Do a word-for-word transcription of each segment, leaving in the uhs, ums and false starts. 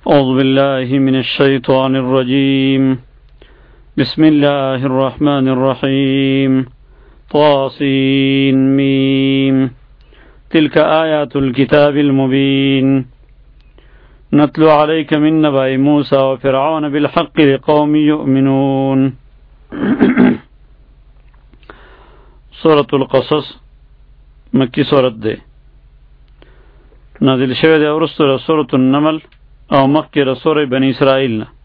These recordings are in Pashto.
أعوذ بالله من الشيطان الرجيم بسم الله الرحمن الرحيم طاسين ميم تلك آيات الكتاب المبين نتلو عليك من نبأ موسى وفرعون بالحق لقوم يؤمنون سورة القصص مكي سورة دي نازل شوه دي ورسول سورة النمل او مخی رسول بنی اسرائیل نا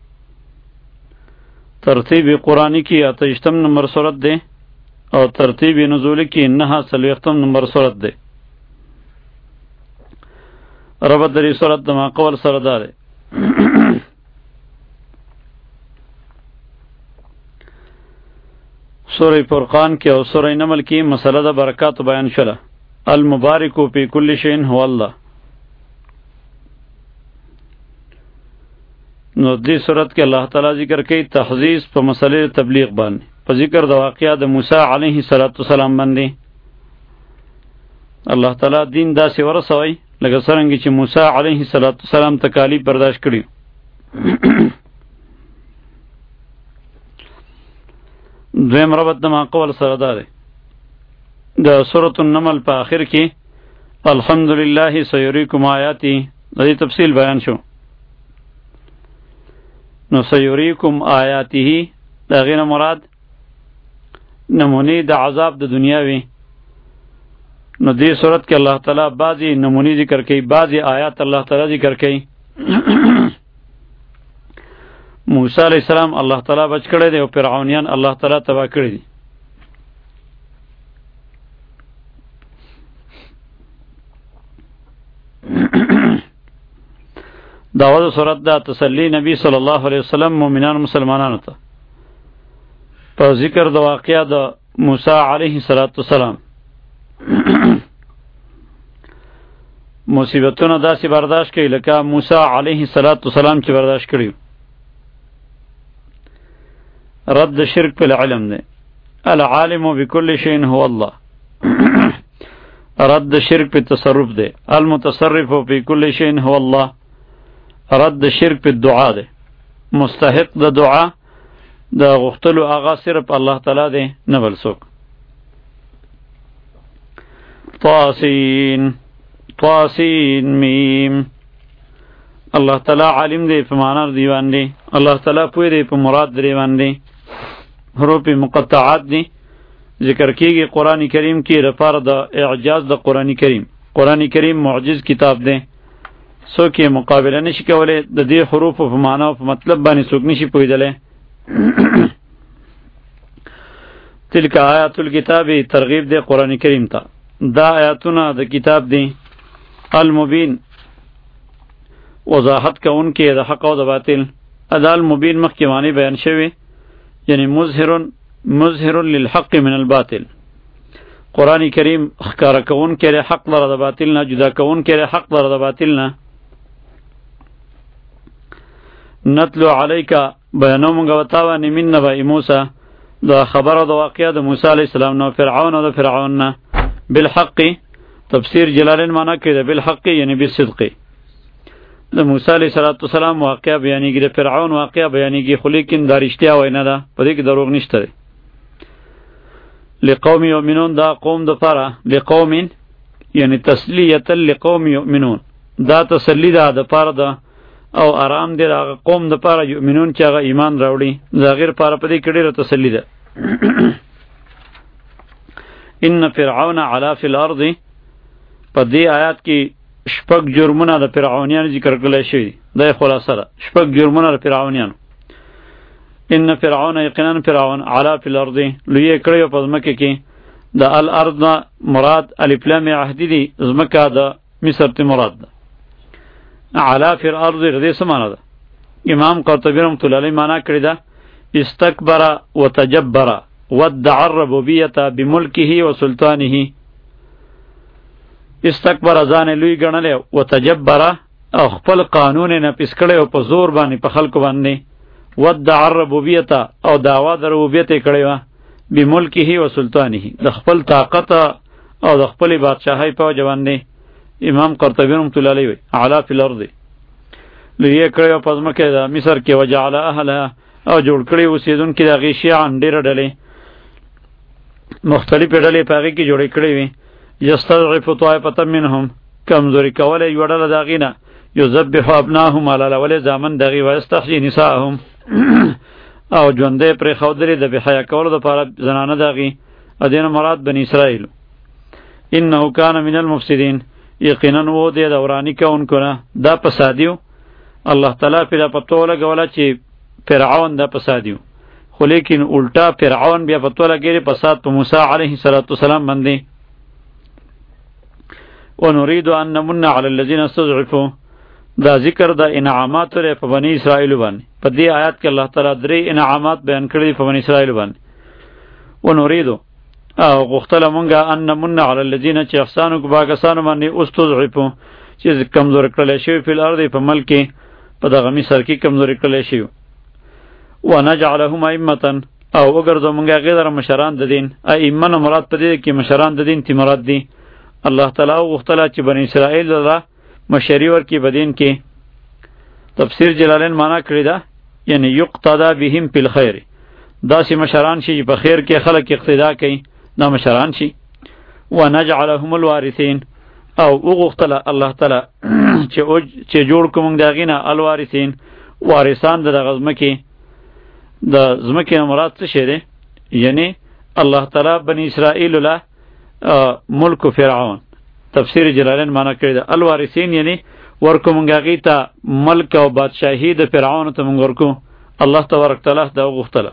ترتیب قرآنی کی اتشتم نمبر صورت دے اور ترتیب نزولی کی نہا سلویختم نمبر صورت دے ربط دری صورت دما قول سردار سورہ فرقان کی اور سورہ نمل کی مسئلہ دا برکات بیان شلا المبارکو پی کل شین هو اللہ. نو دی صورت کې الله تعالی ذکر کوي تحزیز په مسلې تبلیغ باندې په ذکر د واقعیا د موسی علیه السلام باندې الله تعالی دین داسې ورسوي لکه څنګه چې موسی علیه السلام تکالیف برداشت کړي. دویم ربط د ما قول سره ده د سورۃ النمل په آخر کې الحمدلله سیریکم آیاتی د دې تفصیل بیان شو. نو سیریکم آیاته دا غیر مراد نمونی د عذاب د دنیاوی. نو دی صورت کې الله تعالی بعضی نمونی ذکر کوي، بعضی آیات الله تعالی ذکر کوي. موسی علیہ السلام الله تعالی بچ کړی دی او فرعونیان الله تعالی تباه کړی دی. داود صورت دا تسلی نبی صلی الله علیه وسلم مومنان مسلمانانو ته په ذکر د واقعیا د موسی علیه السلام مصیبتونه داسې برداشت کړي لکه موسی علیه السلام چې برداشت کړي. رد شرک په العلم دی العالم بكل شيء هو الله. رد شرک په تصرف دی المتصرف في كل شيء هو الله. رد شرک په دعا ده مستحق د دعا د غختلو آغا صرف الله تعالی ده نه بل څوک. طاسین طاسین میم الله تعالی عالم دی په معنا دی باندې الله تعالی پوی دی په مراد دی باندې. حروف مقطعات دی ذکر کیږي قرآن کریم کې لپاره د اعجاز د قرآن کریم. قرآن کریم معجز کتاب دی، څوک یې مقابله نشي کولی د دې حروفو په معنا او په مطلب باندې څوک نشي پوهېدلی. تلک آیات الکتاب ترغیب دی قرآن کریم ته. دا آیاتونه د کتاب دی المبین وضاحت کوونکې د حق او د باطل. ادا المبین مخکې معنی بیان شوی یعنی مظهر مظهر للحق من الباطل. قرآن کریم ښکاره کوونکی دی حق لره د باطل نه، جدا کوونکی دی حق لره د باطل نه. نتلو علیکا بیانو مونږ وتاوانې من نبأ موسی دا خبره د واقعیا د موسی علیه السلام نو فرعون او د فرعون نه بالحق. تفسیر جلالین معنا کوي د بالحق یعنی بالصدق. د موسی علیه السلام واقعیا بیانېږي، د فرعون واقعیا بیانېږي، خو لیکن دا رښتیا وینا ده، په دې کې دروغ نشته دی. لقوم یؤمنون دا قوم د پاره لقوم یعنی تسلیه لقوم یؤمنون دا تسلی ده د پاره ده او آرام دی هغه قوم د پاره یؤمنون چې هغه ایمان راوړي دا غیر پاره په دې کې ډېره تسلی ده. ان فرعون علا فی الارض په دې آیات کې شپږ جرمونه د فرعونیانو ذکر کړل شوي. دا خلاصه ده شپږ جرمونه د فرعونیانو. ان فرعون یقینا فرعون علا فی الارض لوی کړی په ځمکه کې. د الارض مراد الف لام عهدی دی، ځمکه د مصر ته مراد ده. علا فی الارض غدې څه معنا ده؟ امام قرطبی رحمۃ اللہ علیہ معنا کړی ده استکبر وتجبر وادعى الربوبیة بملکه وسلطانه. استکبر ځان لوی ګڼلی وتجبر او خپل قانون نه پیس کړی او په زور باندې په خلکو باندې. وادعى الربوبیة او دعوا د ربوبیت یې کړې وه بملکه وسلطانه د خپل طاقت او د خپلې بادشاهۍ په وجه باندې. امام قرطبی رحمۃ اللہ علیہ وی علا فی الارض لوی کړی په ځمکه د مصر کې وجعل اهلها او جوړ کړی اوسیدونکي د هغې شیعا ډېره ډلې مختلفې ډلې په هغې کې جوړې کړې وي یستضعف طائفة منهم کمزوري کولی یوه ډله د هغې نه یذبح ابناهم حلالولی زامن د هغې ویستحیي نساءهم او ژوندی پرېښودلې د بېحیا کولو دپاره زنانه د هغې او دې نه مراد بني اسرائیل انه کان من المفسدین یقینا و دی د وراني کوونکو نه دا فسادي و الله تعالی پرې دا پتو ولګوله چې فرعون دا فسادي و خو لیکن الټا فرعون بیا پتو لګېږي فساد په موسی علیه السلام باندې ونريد ان نمن على الذين استضعفوا دا ذکر د انعامات لري په بني اسرائیل باندې په دې آیات کې الله تعالی درې انعامات بیان کړي په بني اسرائیل باندې ونريد او غختل مونږه ان نمن على الذين چې احسانو کو باکسانو باندې استضعفوا چې کمزور کړل شي په الارض په ملک په دغه مصر کې کمزور کړل شي ونجعلهم ائمه او وګرځو مونږه غیر مشران د دین ائمه مراد په دې کې مشران د دین تی مراد دي الله تعالی غختل چې بني اسرائیل الله مشری ورکی بدین کې تفسیر جلالین معنا کړی دا یعنی یقتدا بهم فی الخير داسې مشران شي په خیر کې خلک اقتدا کوي دا مشران شي ونجعلهم الوارثین او وغختل الله تعالی چې چې جوړ کوم دغه نه الوارثین وارثان د غزمکه د زمکه مراد څه شه دی یعنی الله تعالی بنی اسرائیل له ملک فرعون تفسیر جلالین معنا کړی دا الوارثین یعنی ورکو مونږه غی ته ملک او بادشاہی د فرعون ته مونږ ورکو الله تبارک تعالی دا غوښتله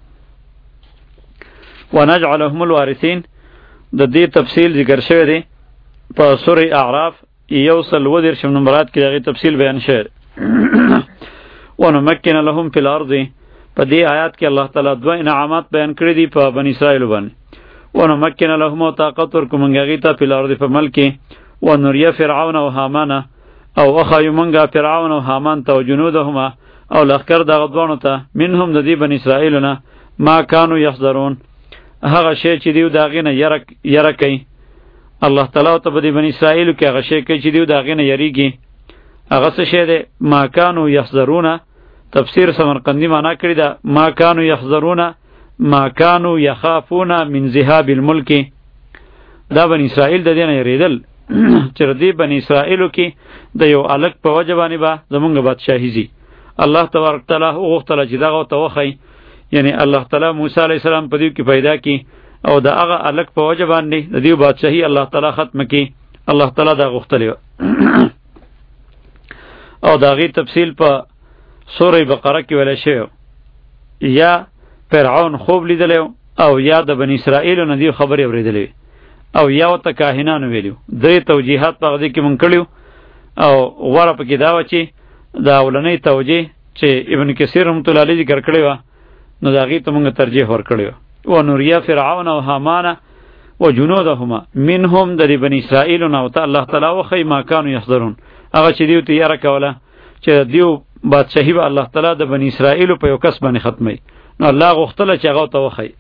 ونجعلهم الوارثین د دې تفصیل ذکر شوی دی په سوره اعراف یو سل و دېرشم نمبرات کې دغه تفصیل بیان شوی ونمکن لهم فی الارض په دې آیات کې الله تعالی دوه انعامات بیان کړی دي په بنی اسرائیل باندې ونمکن لهم طاقت ورکو مونږه غی ته په الارض په ملک ونري فرعون او هامان او اخایو مونږه فرعون او هامان ته جنودهما او لخر دغه دوانو ته منهم د دې بنی اسرائیل نه ما کانوا یحذرون هغه شی چې دیو داغې نه یره یره کوي الله تعالی ته په دې بنی اسرائیل کې هغه شی کوي چې دیو داغې نه یریږي هغه څه شی دی ما کانوا یحذرون تفسیر سمرقندی معنا کړی دا ما کانوا یحذرون ما کانوا یخافون من ذهاب الملک دا بنی اسرائیل د دې نه یریدل چې دې بنی اسرائیلو کې د یو الک په وجه باندې به زمونږ بادشاهي زی الله تبارک تعالی وغوښتله چې دغه ته وخی یعنی الله تعالی موسی علیه السلام په دې کې پیدا کی او د هغه الک په وجه باندې د دې بادشاهي الله تعالی ختم کی الله تعالی دا غوښتلی او دا غي تفصیل په سوره بقره کې ویل شوی یا فرعون خوب لیدلی او یا د بنی اسرائیل نه دی خبرې اورېدلې او یا ورته کاهنانو ویلو درې توجیهات په دې کې مونږ کړیو او غوره پکې دا و چې دا اولنۍ توجیه چې ابن کثیر رحمت الله علیه ذکر کړی و نو د هغې ته مونږ ترجیح ورکړی و ونري فرعون او هامان و جنودهما منهم د بني اسرائیل نه ورته الله تعالی وښیي ما کانوا یحذرون هغه چې دیو ته یاره کوله چې دیو بادشاهي به الله تعالی د بني اسرائیلو په یو کس باندې ختموي نو الله غوښتله چې هغه ته وښیي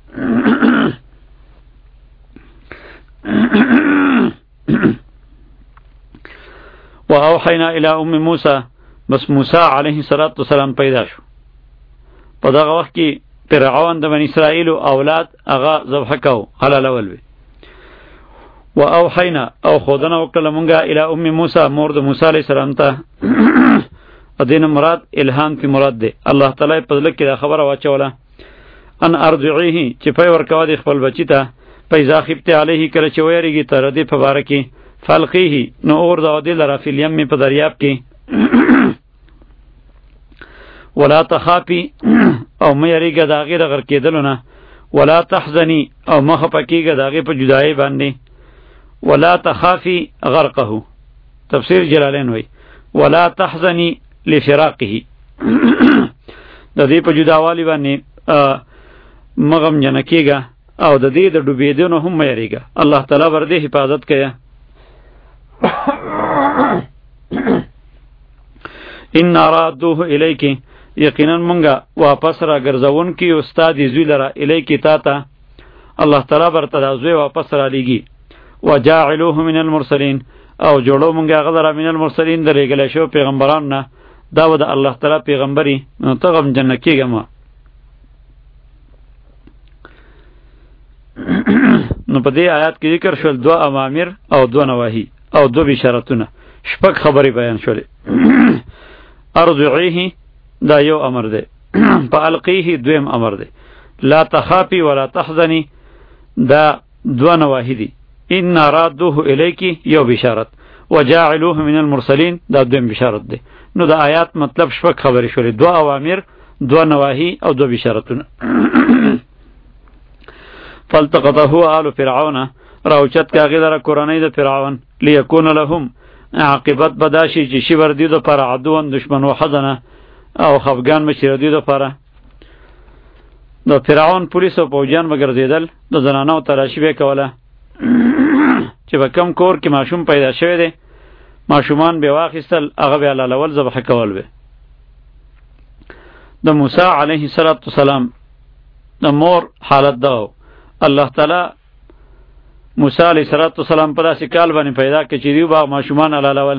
و اوحینا الی ام موسی بس موسی علیه السلام پیدا شو په دغه وخت کې فرعون د بنی اسرائیل اولاد هغه ذبح کو حلالول وی و اوحینا او خودنه وکړه مونږه الی ام موسی مور د موسی علیه السلام ته ادین مراد الهام کی مراد ده الله تعالی په دې کې خبره واچوله ان ارجعیه چې په ورکوا دی خپل بچی ته پیدا خپت علیه کله چې ویریږي تر دې په باره کې فلقیه نو اور دا دی لرا فی الیم په دریاب کې ولا تخافی او مې یریږي دا غیر غر کېدل نه ولا تحزنی او مخ پکېږي دا غي په جدای باندې ولا تخافی غرقه تفسیر جلالین وی ولا تحزنی لفراقه د دې په جداوالی باندې مغم جنکیږي او د دې د ډوبېدو نه هم مې یریږي الله تعالی ور دې حفاظت کوي ان رادوه الیک یقینا مونږه واپس را ګرځون کی استاد زوی لره الیک تا ته الله تعالی برته دا زوی واپس را لیږي وجاعلوه من المرسلین او جوړو مونږه غذر من المرسلین درېګل شو پیغمبران نه دا و د الله تعالی پیغمبري نو ته غم جن کېږه ما. نو په دې آیات کې ذکر شول دو اوامر او دو نواهی او دو بشارتونه، شپږ خبرې بیان شولې. ارضعیه دا یو امر دی، فالقیه دویم امر دی، لا تخافی ولا تحزنی دا دو نواهی دی، ان رادوه الیکی یو بشارت، وجاعلوه من المرسلین دا دویم بشارت دی. نو دا آیات مطلب شپږ خبرې شولې، دو اوامر، دو نواهی او دو بشارتونه. فالتقطه آل فرعون راوچت کاغی لره کورنۍ د فرعون، لیکون لهم عاقبت بداشي چې شی ور دی د پر عدوان دشمن وحدنه او خفغان مشر دی د پر د فرعون پولیس او پوجان مګرځیدل، د زنانو تلاشي به کوله چې به کم کور کې ماشوم پیدا شوی دی، ماشومان به واخیستل هغه به علالول ذبح کول به. د موسی علیه السلام د مور حالت دا الله تعالی موسی علیه السلام په داسې کال باندې پیدا کړ چې دیو باغ ماشومان علالول.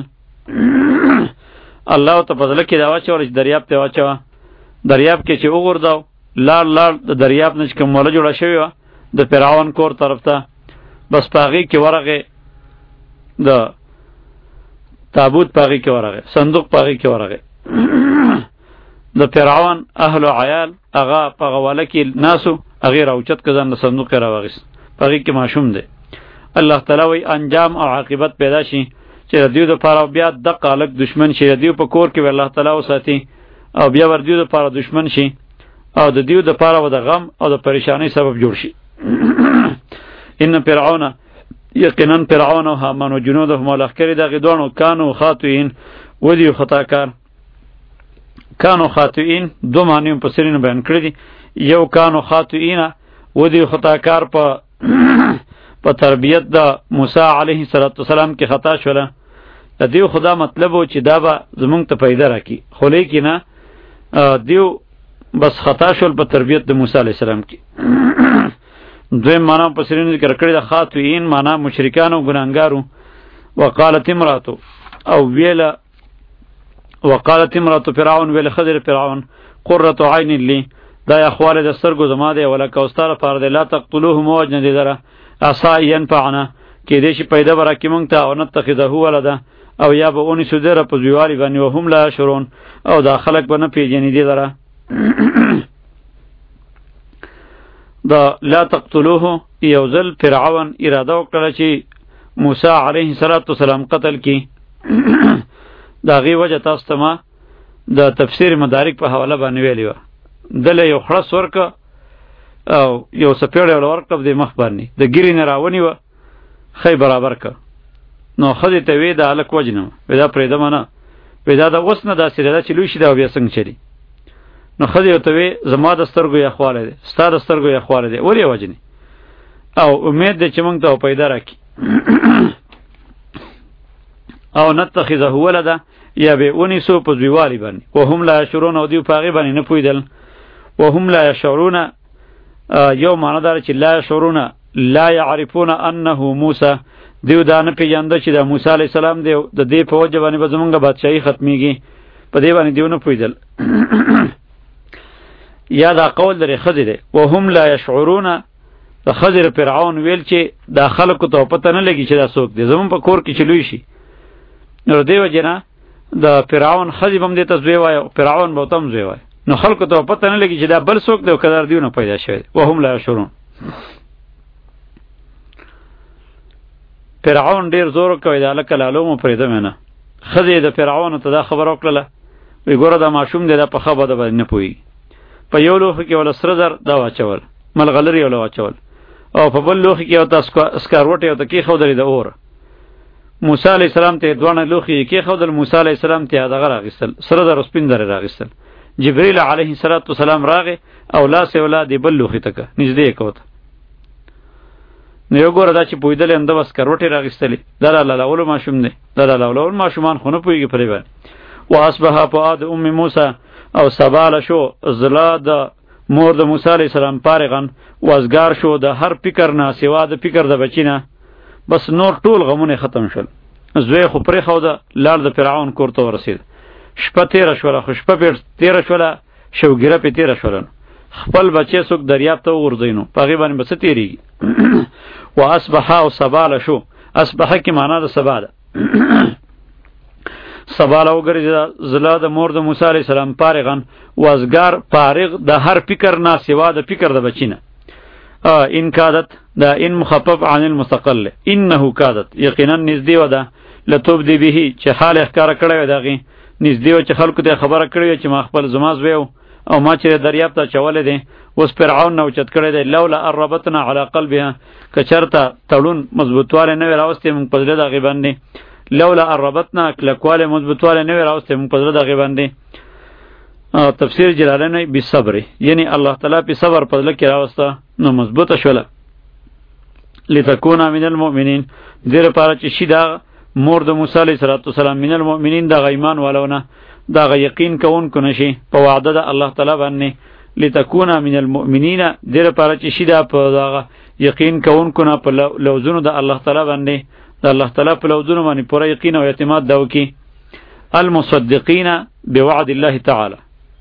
الله ته په ځل کې دا واچول چې دریاب ته واچوه، دریاب کې چې وغورځاو لار لار د دریاب نه چې کوم موله جوړه شوې وه د فرعون کور طرف ته، بس په هغې کې ورغې د تابوت، په هغې کې ورغې صندوق، په هغې کې ورغې د فرعون اهل و عیال هغه په غواله کې ناسو، هغې راوچت که ځان د صندوق یې راواخیست، په هغې کې ماشوم دی. الله تعالی وی انجام او عاقبت پیدا شي چې د دیو دپاره بیا دقه هلک دشمن شي، د دیو په کور کې به الله تعالی وساتي او بیا ور دیو دپاره دشمن شي او د دیو دپاره به د غم او د پریشانۍ سبب جوړ شي. ان فرعون یقینا فرعون او هامان و جنودهم او لښکرې دغې دواړو کانو خاطئین ودیو خطاکار. کانو خاطئین دو معنی مفسرینو بیان کړي دي، یو کانو خاطئین ودیو خطاکار په په تربیت د موسی علیه السلام کې خطا شوله، د دیو خدا مطلب و چې دا به زمونږ ته پیدا راکړي، خو لیکن نه دیو بس خطا شول په تربیت د موسی علیه السلام کې. دویم معنا مفسرینو ذکر کړي د خاطئین معنا مشرکان او ګناهګارو. وقالت امراتو او ویله وقالت امراتو فرعون ویله خضر فرعون قرة عین لی دا اخواله د سترګو زما دی، ولکه استاره پاره دی، لا تقتلوه موجنه دی دره عصا ینفعنا کې دې شي پیدا برکې مونږ ته او نتخذه ولده او یا به اونې سودره په زویوالي باندې وهم لا شرون او دا خلق به نه پیژني دی دره. دا لا تقتلوه یو ځل فرعون اراده وکړه چې موسی علیه السلام قتل کی. دا غي وجه تاسو ته ما د تفسیر مدارک په حواله باندې ویلی و، دله یو خلاص ورکه او یو سپیړ یو ورکه د مخ باندې د ګیری نه راونی و خی برابر ک نو خدای ته وی دا الک وجنه ودا پرېده منه ودا د اوس نه داسې دا چې لوي شي دا بیا څنګه چلی. نو خدای ته وی زما د سترګو یا خواله دي، ستا د سترګو یا خواله دي ولې وجنی او امید ده چې مونږ ته پیدا راکړي او نتخذه ولده یا به اونې سو په زویوالي باندې وهم لا یشعرون او دیو په هغې باندې نه پوهېدل. وهم لا یشعرون یو معنی داره چې لا یشعرون لا یعرفون انه موسی، دیو دا نه پېژانده چې دا موسی علیه السلام دی، د دې په وجه باندې به زمونږ بادشاهي ختمیږي، په دې باندې دیو نه پوهېدل. یا دا قول لري خضر دی وهم لا یشعرون د خضر فرعون ویل چې دا خلکو ته پته نه لګي چې دا څوک دی، زمون په کور کې چې لوی شي. نو دې وجه نه د فرعون خضر هم دې ته زوی وایه، فرعون به ورته هم زوی وایه، نو خلکو ته پته نه لګي چې دا بل څوک دی او که دا دیو نه پیدا شوی دی. وهم لا یشعرون. فرعون ډیر زور کوي دا لکه لالو مو پرېده مې نه. ښځې د فرعون ته دا خبره وکړله وی ګوره دا ماشوم دی دا په ښه بده باندې نه پوهېږي. په یو لوښي کې وله سره زر دا واچول، ملغلرې وله واچول او په بل لوښي کې ورته سکاروټې ورته کېښودلې د اور. موسی علیه السلام ته یې دواړه لوښي یې کېښودل، موسی علیه السلام ته یې دغه راغېستل، سره زر او سپین زر یې راغېستل. جبریل علیه السلام راغې او لاس یې ولا دې بل لوښي ته که نږدې یې که ورته. نو یو ګوره دا چې پوهېدلې همده بس سکروټې راغېستلې، دا د لالولو ماشوم دی، دا د لالولو ماشومان خو نه پوهېږي پرې باندې. واصبح فؤاد ام موسی او سباله شو زړه د مور د موسی علیه السلام فارغن وزګار شو د هر فکر نه سوا د فکر د بچی نه، بس نور ټول غمونه ختم شول. زوی خو پرېښوده لاړ د فرعون کور ته ورسېد. شپه تیره شوله خو شپه پې تیره شوله شوګیره پې تیره شوله خپل بچی څوک دریاب ته وغورځوي نو په هغې باندې به څه تېرېږي و اصبحه او سباله شو اصبحه کې معنا د سبا ده سباله وګرځېده زړه د مور د موسی علیه السلام فارغن وزګار فارغ د هر فکر نه سوا د فکر د بچی نه ان کادت دا ان مخفف عن المستقل انه کادت یقینا نږدې وه ده لتبدي به چې حال یې ښکاره کړی وی د هغې نږدې وه چې خلکو ته یې خبره کړې وه چې ما خپل زما زوی او ما چې دریاب ته اچولی دی اوس فرعون نه اوچت کړی دی لولا ان ربطنا علی قلبها که چېرته تړون مضبوطوالی نه وی راوستی موږ په زړه د هغې باندې لولا ان ربطنا کلکوالی مضبوطوالی نه وی راوستی موږ په زړه د هغې باندې تفسیر جلالین بالصبر یعنی الله تعالی په صبر په زړه کې راوسته نو مضبوطه شوله لتكون من المؤمنین دې لپاره چې شي دا مور د موسی علیه السلام من المؤمنین دغه ایمان والونه دغه یقین کوونکو نشي په وعده د الله تعالی باندې لتكون من المؤمنین دې لپاره چې شي دا په دغه یقین کوونکو نه په لوزونو د الله تعالی باندې د الله تعالی په لوزونو باندې پوره یقین او اعتماد دا وکي المصدقین بوعد الله تعالی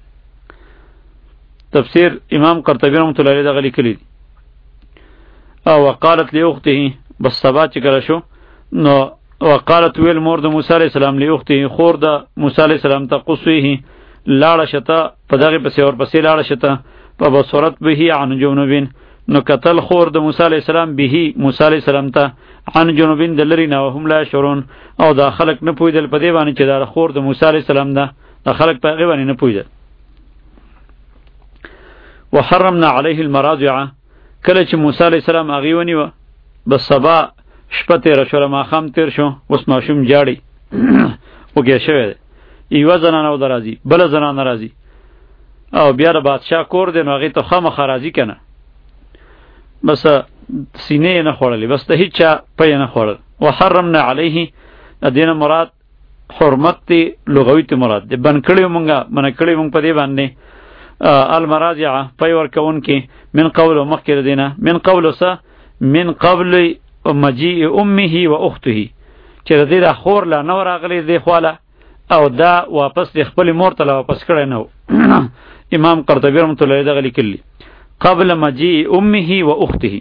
تفسیر امام قرطبی رحمۃ اللہ علیہ دغه لیکلی دی او وقالت لاخته بس سبا چې کله شو نو وقالت ویل مور د موسی علیه السلام لاخته خور د موسی علیه السلام ته قصویه لاړه شته په دغه پسې اور پسې لاړه شته په بصورت به عن جنوبین نو قتل خور د موسی علیه السلام به موسی علیه السلام ته عن جنوبین د لری نه هم لا شورون او دا خلق نه پویدل په دې باندې چې دا خور د موسی علیه السلام ده دا خلق په هغه باندې نه پویدل وحرمنا عليه المراضع کله چې موسی علیه السلام هغې ونیوه بس سبا شپه تېره شوله ماښام تېر شو اوس ماشوم جاړي وږی شوی دی یوه زنانه ورته راځي بله زنانه راځي او بیا د بادشاه کور دی نو هغې ته خامخا راځي که نه بس سینې یې نه خوړلې بس د هېڅ چا پی یې نه خوړل وحرمنا علیه د دې نه مراد حرمت دی لغوي تی مراد دی بند کړي مونږه منع کړي مونږ په دې باندې المراجعه پی ورکوونکي من قول مخکې د دې نه من قول څه من قبل مجیء امه و اخته چې د دې د خور لا نه راغلی دې خواله او دا واپس د خپل مور ته لا واپس کړی نه امام قرطبی رحمۃ اللہ علیہ دغه لیکلی قبل مجیء امه و اخته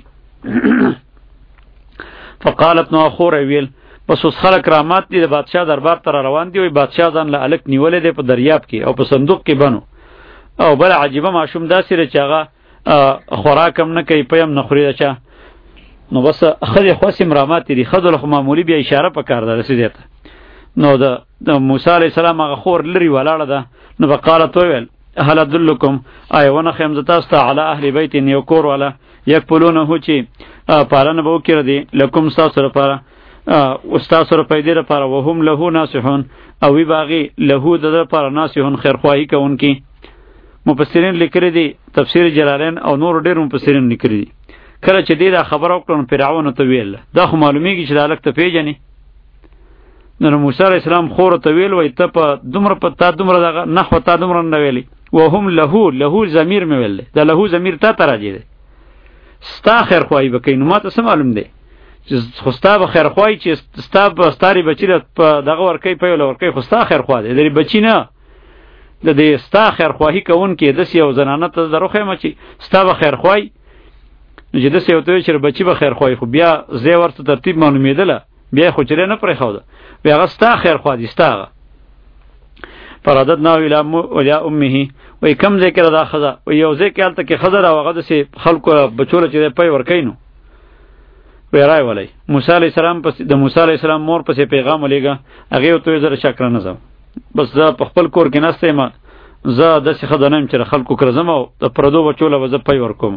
فقالت نو خور ویل پس اوس خلک رامات دي د بادشاه دربار ته روان دي وي بادشاه ځان له الک نیولې دی په دریاب کې او په صندوق کې بنو او بل عجیبه ماشوم داسې دی چې هغه خوراک هم نه کوي پی هم نه خوري د چا نو بس ښځې خوس هم راماتې دي ښځو له خو معمولي بیا اشاره پکار ده رسېدی ته نو د موسی علیه السلام هغه خور لرې ولاړه ده نو به قالت وویل هل ادلکم آیا ونښیم زه تاسو ته علی اهل بیت یو کور والا یکفلونه چې پالنه به وکړي دی لکم ستاسو لپاره ستاسو د پیدې لپاره وهم له ناصحون او وي به هغې له د ده لپاره ناصحون خیرخواهي کوونکي مفسرین لیکلي دي تفسیر جلالین او نور ډېر مفسرین لیکلي دي کله چې دې دا خبره وکړه نو فرعون ته ویل دا خو معلومیږي چې دا هلک ته پېژنې نو موسی علیه السلام خور ته ویل وایي ته په دومره په تا دومره دغه نحوه تا دومره نه ویلې وهم له له ضمیر مې ویل دی دا له ضمیر تا ته راجع دی ستا خیرخواهي به کوي نو ما ته څه معلوم دی چې خو ستا به خیرخواهي چې ستا به ستارې بچي له په دغه ورکوي په یوله ورکوي خو ستا خیرخوا دی د بچي نه د دې ستا خیرخواهي کوونکې داسې یو زنانه ته زه روښیم چې ستا به خیرخواهي نو چې داسې ورته وایي چې بچي به خیرخواهي خو بیا ځای ورته ترتیب معلومېدله بیا یې خو چرې نه پرېښوده بیا هغه ستا خیرخوا دي ستا هغه فرددناه الی امه وایي کوم ځای کې ده دا ښځه وایي یو ځای کې هلته کې ښځه ده او هغه داسې خلکو بچو له چې دی پی ورکوي نو وایي رای ولی موسی علیه السلام پسې د موسی علیه السلام مور پسې پیغام ولېږه هغې ورته وایي زه د چا کره نه ځم بس زه په خپل کور کې نسته یم زه داسې ښځه نه یم چې د خلکو کره ځم او د پردو بچو له به زه پی ورکوم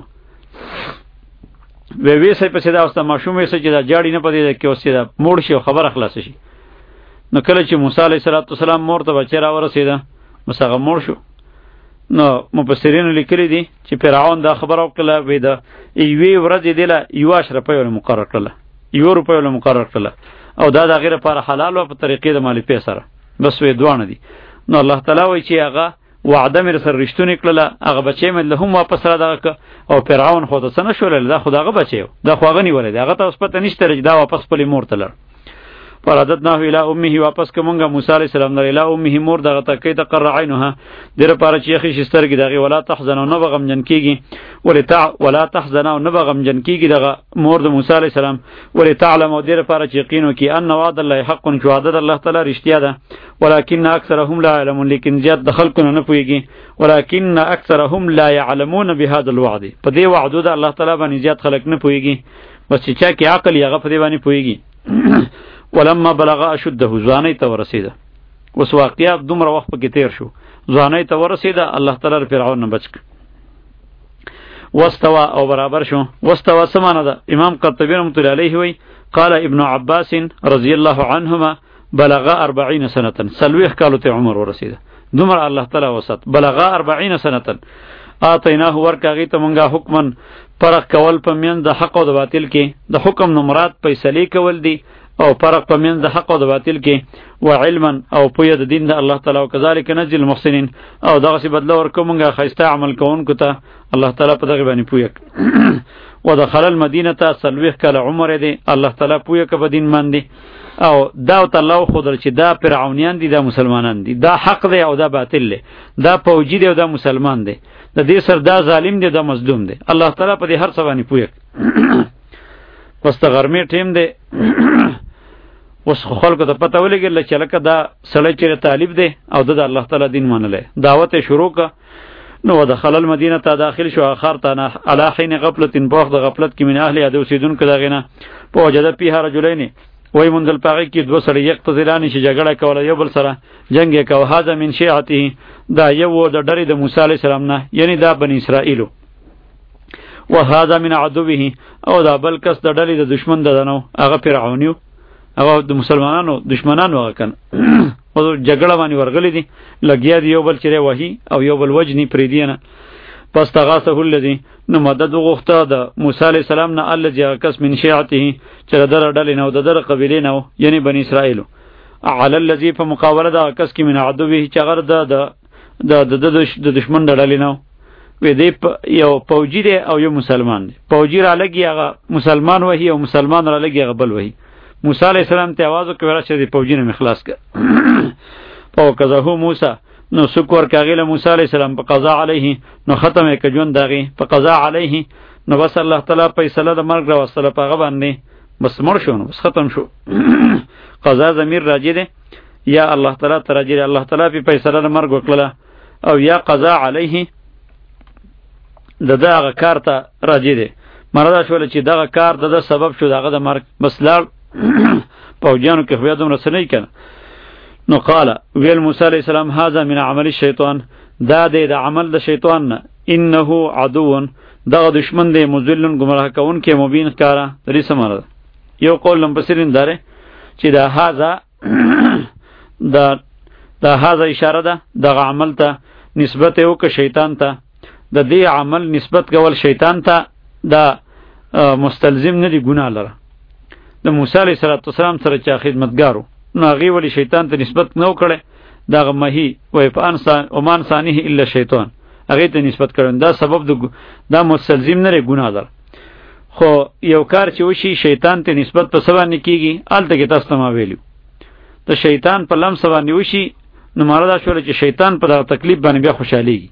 وی ویسې پسې دا اوس د ماشوم ویسې چې دا جاړي نه په دې کې اوس دا موړ شي او خبره خلاصه شي نو کله چې موسی علیه السلام مور ته بچی راورسېده بس هغه موړ شو نو مفسرینو لیکلي دي چې فرعون دا خبره وکړله وی د یوې ورځې دې له یوه اشرف روپۍ ورله مقرر کړله یوه روپۍ ورله مقرر کړله او دا د هغې لپاره حلال وه په طریقې د مالفې سره بس وی دواړه دي نو الله تعالی وایي چې هغه وعده مې سره رښتونې کړله هغه بچی مې له هم واپس را دغه که او فرعون خو ته څه نه شولل دا خو د هغه بچی و دا خو هغه نیولی دی هغه ته اوس پته نشته چې دا واپس خپلې مور ته لړ فرددناه الى امه واپس کومنګه موسی علیہ السلام در الى امه مور دغه تکي د قر عینها در پاره چې خې شسترګي دغه ولا تحزن او نه بغم جن کیږي ولتا ولا تحزن او نه بغم جن کیږي دغه مور د موسی علیہ السلام ولتعلم او در پاره چې یقینو کی ان وعد الله حق چې وعده الله تعالی رښتیا ده ولكن اکثرهم لا يعلمون لیکن زیات دخل کنه نه پويږي ولكن اکثرهم لا يعلمون بهذا الوعد په دې وعده د الله تعالی باندې زیات خلک نه پويږي بس چې چا کې عقل یې غف دی باندې پويږي ولما بلغ اشده ځواني ته ورسیده اوس واقعیا دومره وخت پکې تیر شو ځواني ته ورسیده الله تعالی فرعون نه بچ واستوى او برابر شو واستوى سمانه ده امام قرطبي رحمه الله عليه وی قال ابن عباس رضی الله عنهما بلغ أربعين سنه سلويخ قالوا ته عمر ورسیده دومره الله تعالی وسط بلغ أربعين سنه آتیناه ورکاغی ته مونږه حکمن فرق کول په من د حق او د باطل کې د حکم نو مراد فیصله کول دی او فرق په من د حق او د باطل کې و علما او پوی د دین د الله تعالی او کذالک نجل المحسنین او دغه سی بدل ورکومږه خیسته عمل کوونکو ته الله تعالی په دغه باندې پویک ودخل المدینه سلویخ کله عمر دی الله تعالی پویک په دین باندې او دا تعالی خودل چې دا فرعونیان دي دا مسلمانان دي دا حق دی او دا باطل دی دا فوجي دی او دا مسلمان دی د دې سر دا ظالم دی دا مظلوم دی الله تعالی په دې هر څه باندې پویک واستغرمه ټیم دی اوس خلکو ته پته ولګل چې لکه دا سړی چې طالب دی او د الله تعالی دین منلې دعوت شروع ک نو دخل المدینه ته داخل شو اخر ته نه علی حین غفلت بوخ د غفلت کې من اهل یادو سیدون کدا غنه په وجد پیه رجلین وای منزل پاغي کې دو سره یک تزلانی چې جګړه کوله یو بل سره جنگ یې کو هاذا من شیعته دا یو د ډری د موسی علی السلام نه یعنی دا بنی اسرائیلو و هذا من عدوه او دا بل کس د ډلی د دشمن ددنو هغه فرعونیو هغه د مسلمانانو دشمنانو هغه کن او جګړه باندې ورغلی دي لګیا دی یو بل چره وਹੀ او یو بل وجنی پریدینه پس تغاثه الذی نو مدد غوښته د موسی علی السلام نه الذی کس من شیعته چر در ډلی نو د در قبیله نو یعنی بنی اسرائیل علی الذی په مقابله د کس کی من عدوه چې غر د د د دشمن د ډلی نو وی دی یو فوجی دی او یو مسلمان دی فوجی را لګي هغه مسلمان وਹੀ او مسلمان را لګي هغه بل وਹੀ موسی علیہ السلام ته आवाज وکړ چې دی فوجی نه مخلاص ک او کذا موسی نو سکور کاغله موسی علیہ السلام په قضا علیه نو ختمه ک ژوند دغه په قضا علیه نو بس الله تعالی فیصله د مرګ را وصله په غ باندې بس مر شو نو بس ختم شو قضا ضمیر راځي دی یا الله تعالی ترجی الله تعالی په فیصله د مرګ وکړه او یا قضا علیه د دغه کار ته راځي دی مردا شول چې دغه کار د سبب شو دغه د مرګ بس لړ پوجانو کې خو یادوم رسنی کنه نو قال ویل موسی علیہ السلام هذا من عمل الشیطان دا دی د عمل د شیطان نه انه عدو دغه دشمن دی مذلن گمراه کون کې مبین کارا درې سماره یو قول لمبسرین داره چې دا هذا دا دا هذا اشاره ده دغه عمل ته نسبت یو که شیطان ته د دې عمل نسبت کول شیطان ته دا مستلزم نه دی ګناه لره د موسی علیہ السلام سره چې خدمتګارو نو هغه ولی شیطان ته نسبت نو کړي دا غمهی وای په انسان او مان ثانیه الا شیطان هغه ته نسبت کړي دا سبب د دا مستلزم نه ګناه ده خو یو کار چې وشي شیطان ته نسبت په سبا نه کیږي الته کې تاسو ما ویلو ته شیطان په لم سبا نه وشي نو مردا شو چې شیطان په تکلیف باندې بیا خوشالي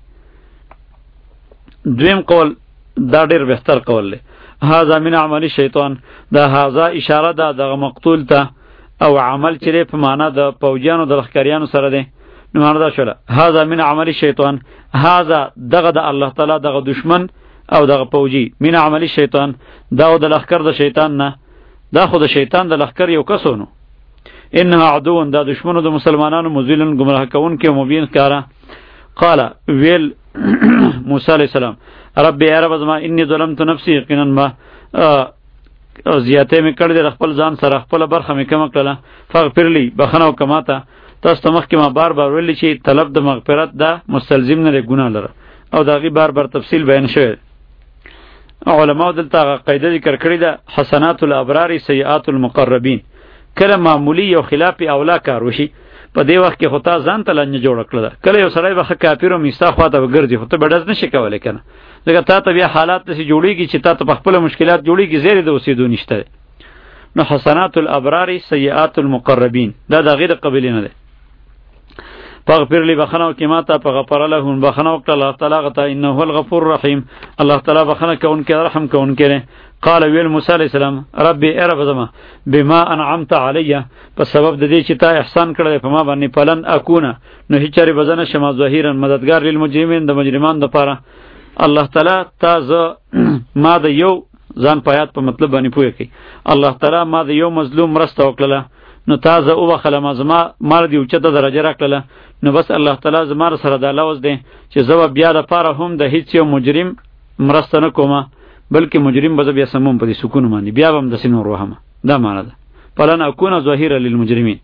دویم قول دا ډیر بهتر قول له هاذا من عمل الشیطان دا هاذا اشاره ده د مقتول ته او عمل چې په معنا د پوجانو د لخکریانو سره ده نو مردا شو هاذا من عمل الشیطان هاذا دغه د الله تعالی دغه دشمن او دغه پوجي من عمل الشیطان دا د لخکر د شیطان نه دا خو د شیطان د لخکر یو کسونو انها عدو دا دشمنو د مسلمانانو مذلن گمراه کون کې مبین کارا قال ویل موسی علیہ السلام رب یا رب زما انی ظلمت نفسی یقینا ما زیاته می کړ دې خپل ځان سره خپل برخه می کم کړله فغفر لی بخنه او کماته تاسو ته مخکې ما بار بار ویل چې طلب د مغفرت دا مستلزم نه ګناه لره او دا غي بار بار تفصیل بیان شوی علماء دلته قاعده ذکر کړی ده حسنات الابرار سیئات المقربین کله معمولی او خلاف اولا کار وشي په دې وخت کې خطا ځان ته لنجه جوړ کړل کله یو سړی به کافر او میستا خواته وګرځي خو ته بدز نشي کولای کنه ځکه تا ته بیا حالات ته جوړیږي چې تا ته په خپل مشکلات جوړیږي زیری د اوسېدو نشته نو حسنات الابرار سیئات المقربین دا د غیر قبلی نه ده. فاغفر لی بخنه وکي ماته فغفر لهم بخنه وکړه الله تعالی غته انه هو الغفور الرحیم الله تعالی بخنه کوونکی رحم کوونکی دی. قال ویل موسی علیہ السلام ربي ای رب زما بما انعمت علی په سبب د دې چې تا احسان کړی په ما باندې پلن اكونه نو هیڅ چاري بزنه شمه ظاهرا مددگار للمجرمین د مجرمان د پاره. الله تعالی تا ز ما د یو ځان پایات په مطلب باندې پوهه کی الله تعالی ما د یو مظلوم مرسته وکړه نو تازه او بخله ما زما مار دی اوچته درجه راکړه نو بس الله تعالی زما سره د لوز دی چې زو بیا د پاره هم د هیڅ یو مجرم مرسته نه کومه بلکې مجرم به بیا سمون په دې سکون باندې بیا هم د سینور وهمه دا معنی ده فلن اكون ظاهرا للمجرمین.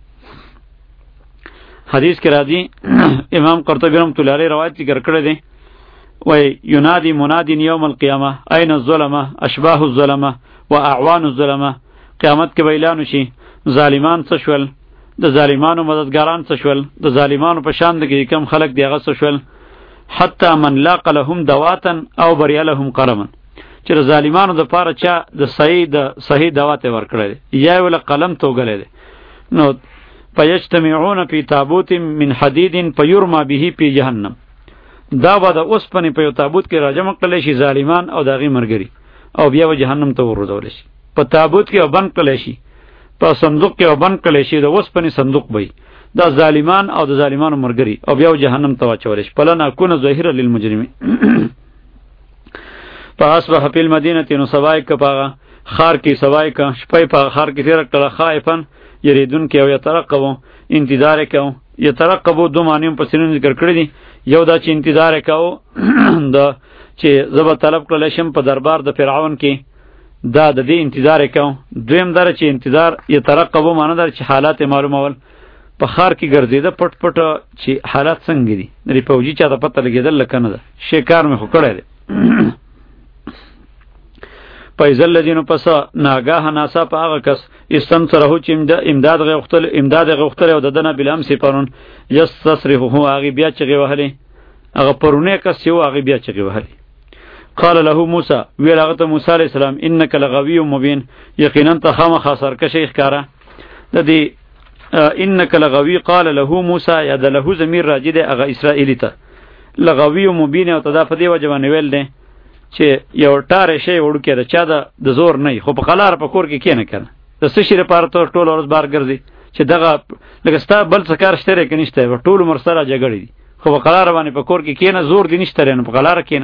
حدیث کې راځي امام قرطبی رحمۃ اللہ علیہ روایت ذکر کړی دی وای ینادی منادی یوم القیامه اين الظلمه اشباح الظلمه واعوان الظلمه قیامت کې اعلان شي ظالمان څه شول د ظالمانو مددګاران څه شول د ظالمانو په شان د کم خلق دی هغه څه شول حتی من لاق لهم دواتن او بریا لهم قلما چې ظالمانو د پاره چا د صحیح د صحیح دوات ورکړل یا ول قلم توګل نو پيجتمعون فی تابوت من حدید فیرما به فی جهنم دا به د اوسپنې په یو تابوت کې راجم کړل شي ظالمان او داغي مرګري او بیا و جهنم ته ورودول شي په تابوت کې وبند کړل شي په صندوق کې وبند کړل شي د اوسپنې صندوق وي دا ظالمان او د ظالمانو مرګري او بیا و جهنم ته واچول شي فلن اكون ظاهرا للمجرمین. فاصبح فی المدینه نو سوای کپاغه خار کی سوای کا شپای په خار کی تیر کړه خائفن یریدون کې او یترقبو انتظار کوي یترقبو دو معنی په سینې ذکر کړی دي یو دا چې انتظار کوي دا چې زب طلب کړل شم په دربار د فرعون کې دا د دې انتظار کوي دویم در چې انتظار یترقبو معنی در چې حالات معلومول په خار کې ګرځیده پټ پټ چې حالات څنګه دي لري پوجي چا ته پته لګیدل لکنه ده شکار مې خو کړی دی فیضل الذین پس ناگاه ناسا په هغه کس استنصره چې امداد غوښتل امداد غوښتل او ددنه بلام سی پرون یستصرفه هغه بیا چې وهلی هغه پرونه کس یو هغه بیا چې وهلی. قال له موسی ویل هغه ته موسی علیہ السلام انک لغوی مبین یقینا ته خامخ سرکشه ښکارا د دې انک لغوی قال له موسی یا د له ضمیر راجی دی هغه اسرائیلی ته لغوی مبین او تدافع دی وجبان ویل دی چې یو ټاره شی وړکې ده چا د زور نه خو په قلار په کور کې کینه کنه د سشي لپاره ټول ټول ورځ بار ګرځي چې دغه لکه ستا بل څه کار شته کې نشته ټول عمر سره جګړې دي خو په قلار باندې په کور کې کینه زور دي نشته نه په قلار کینه.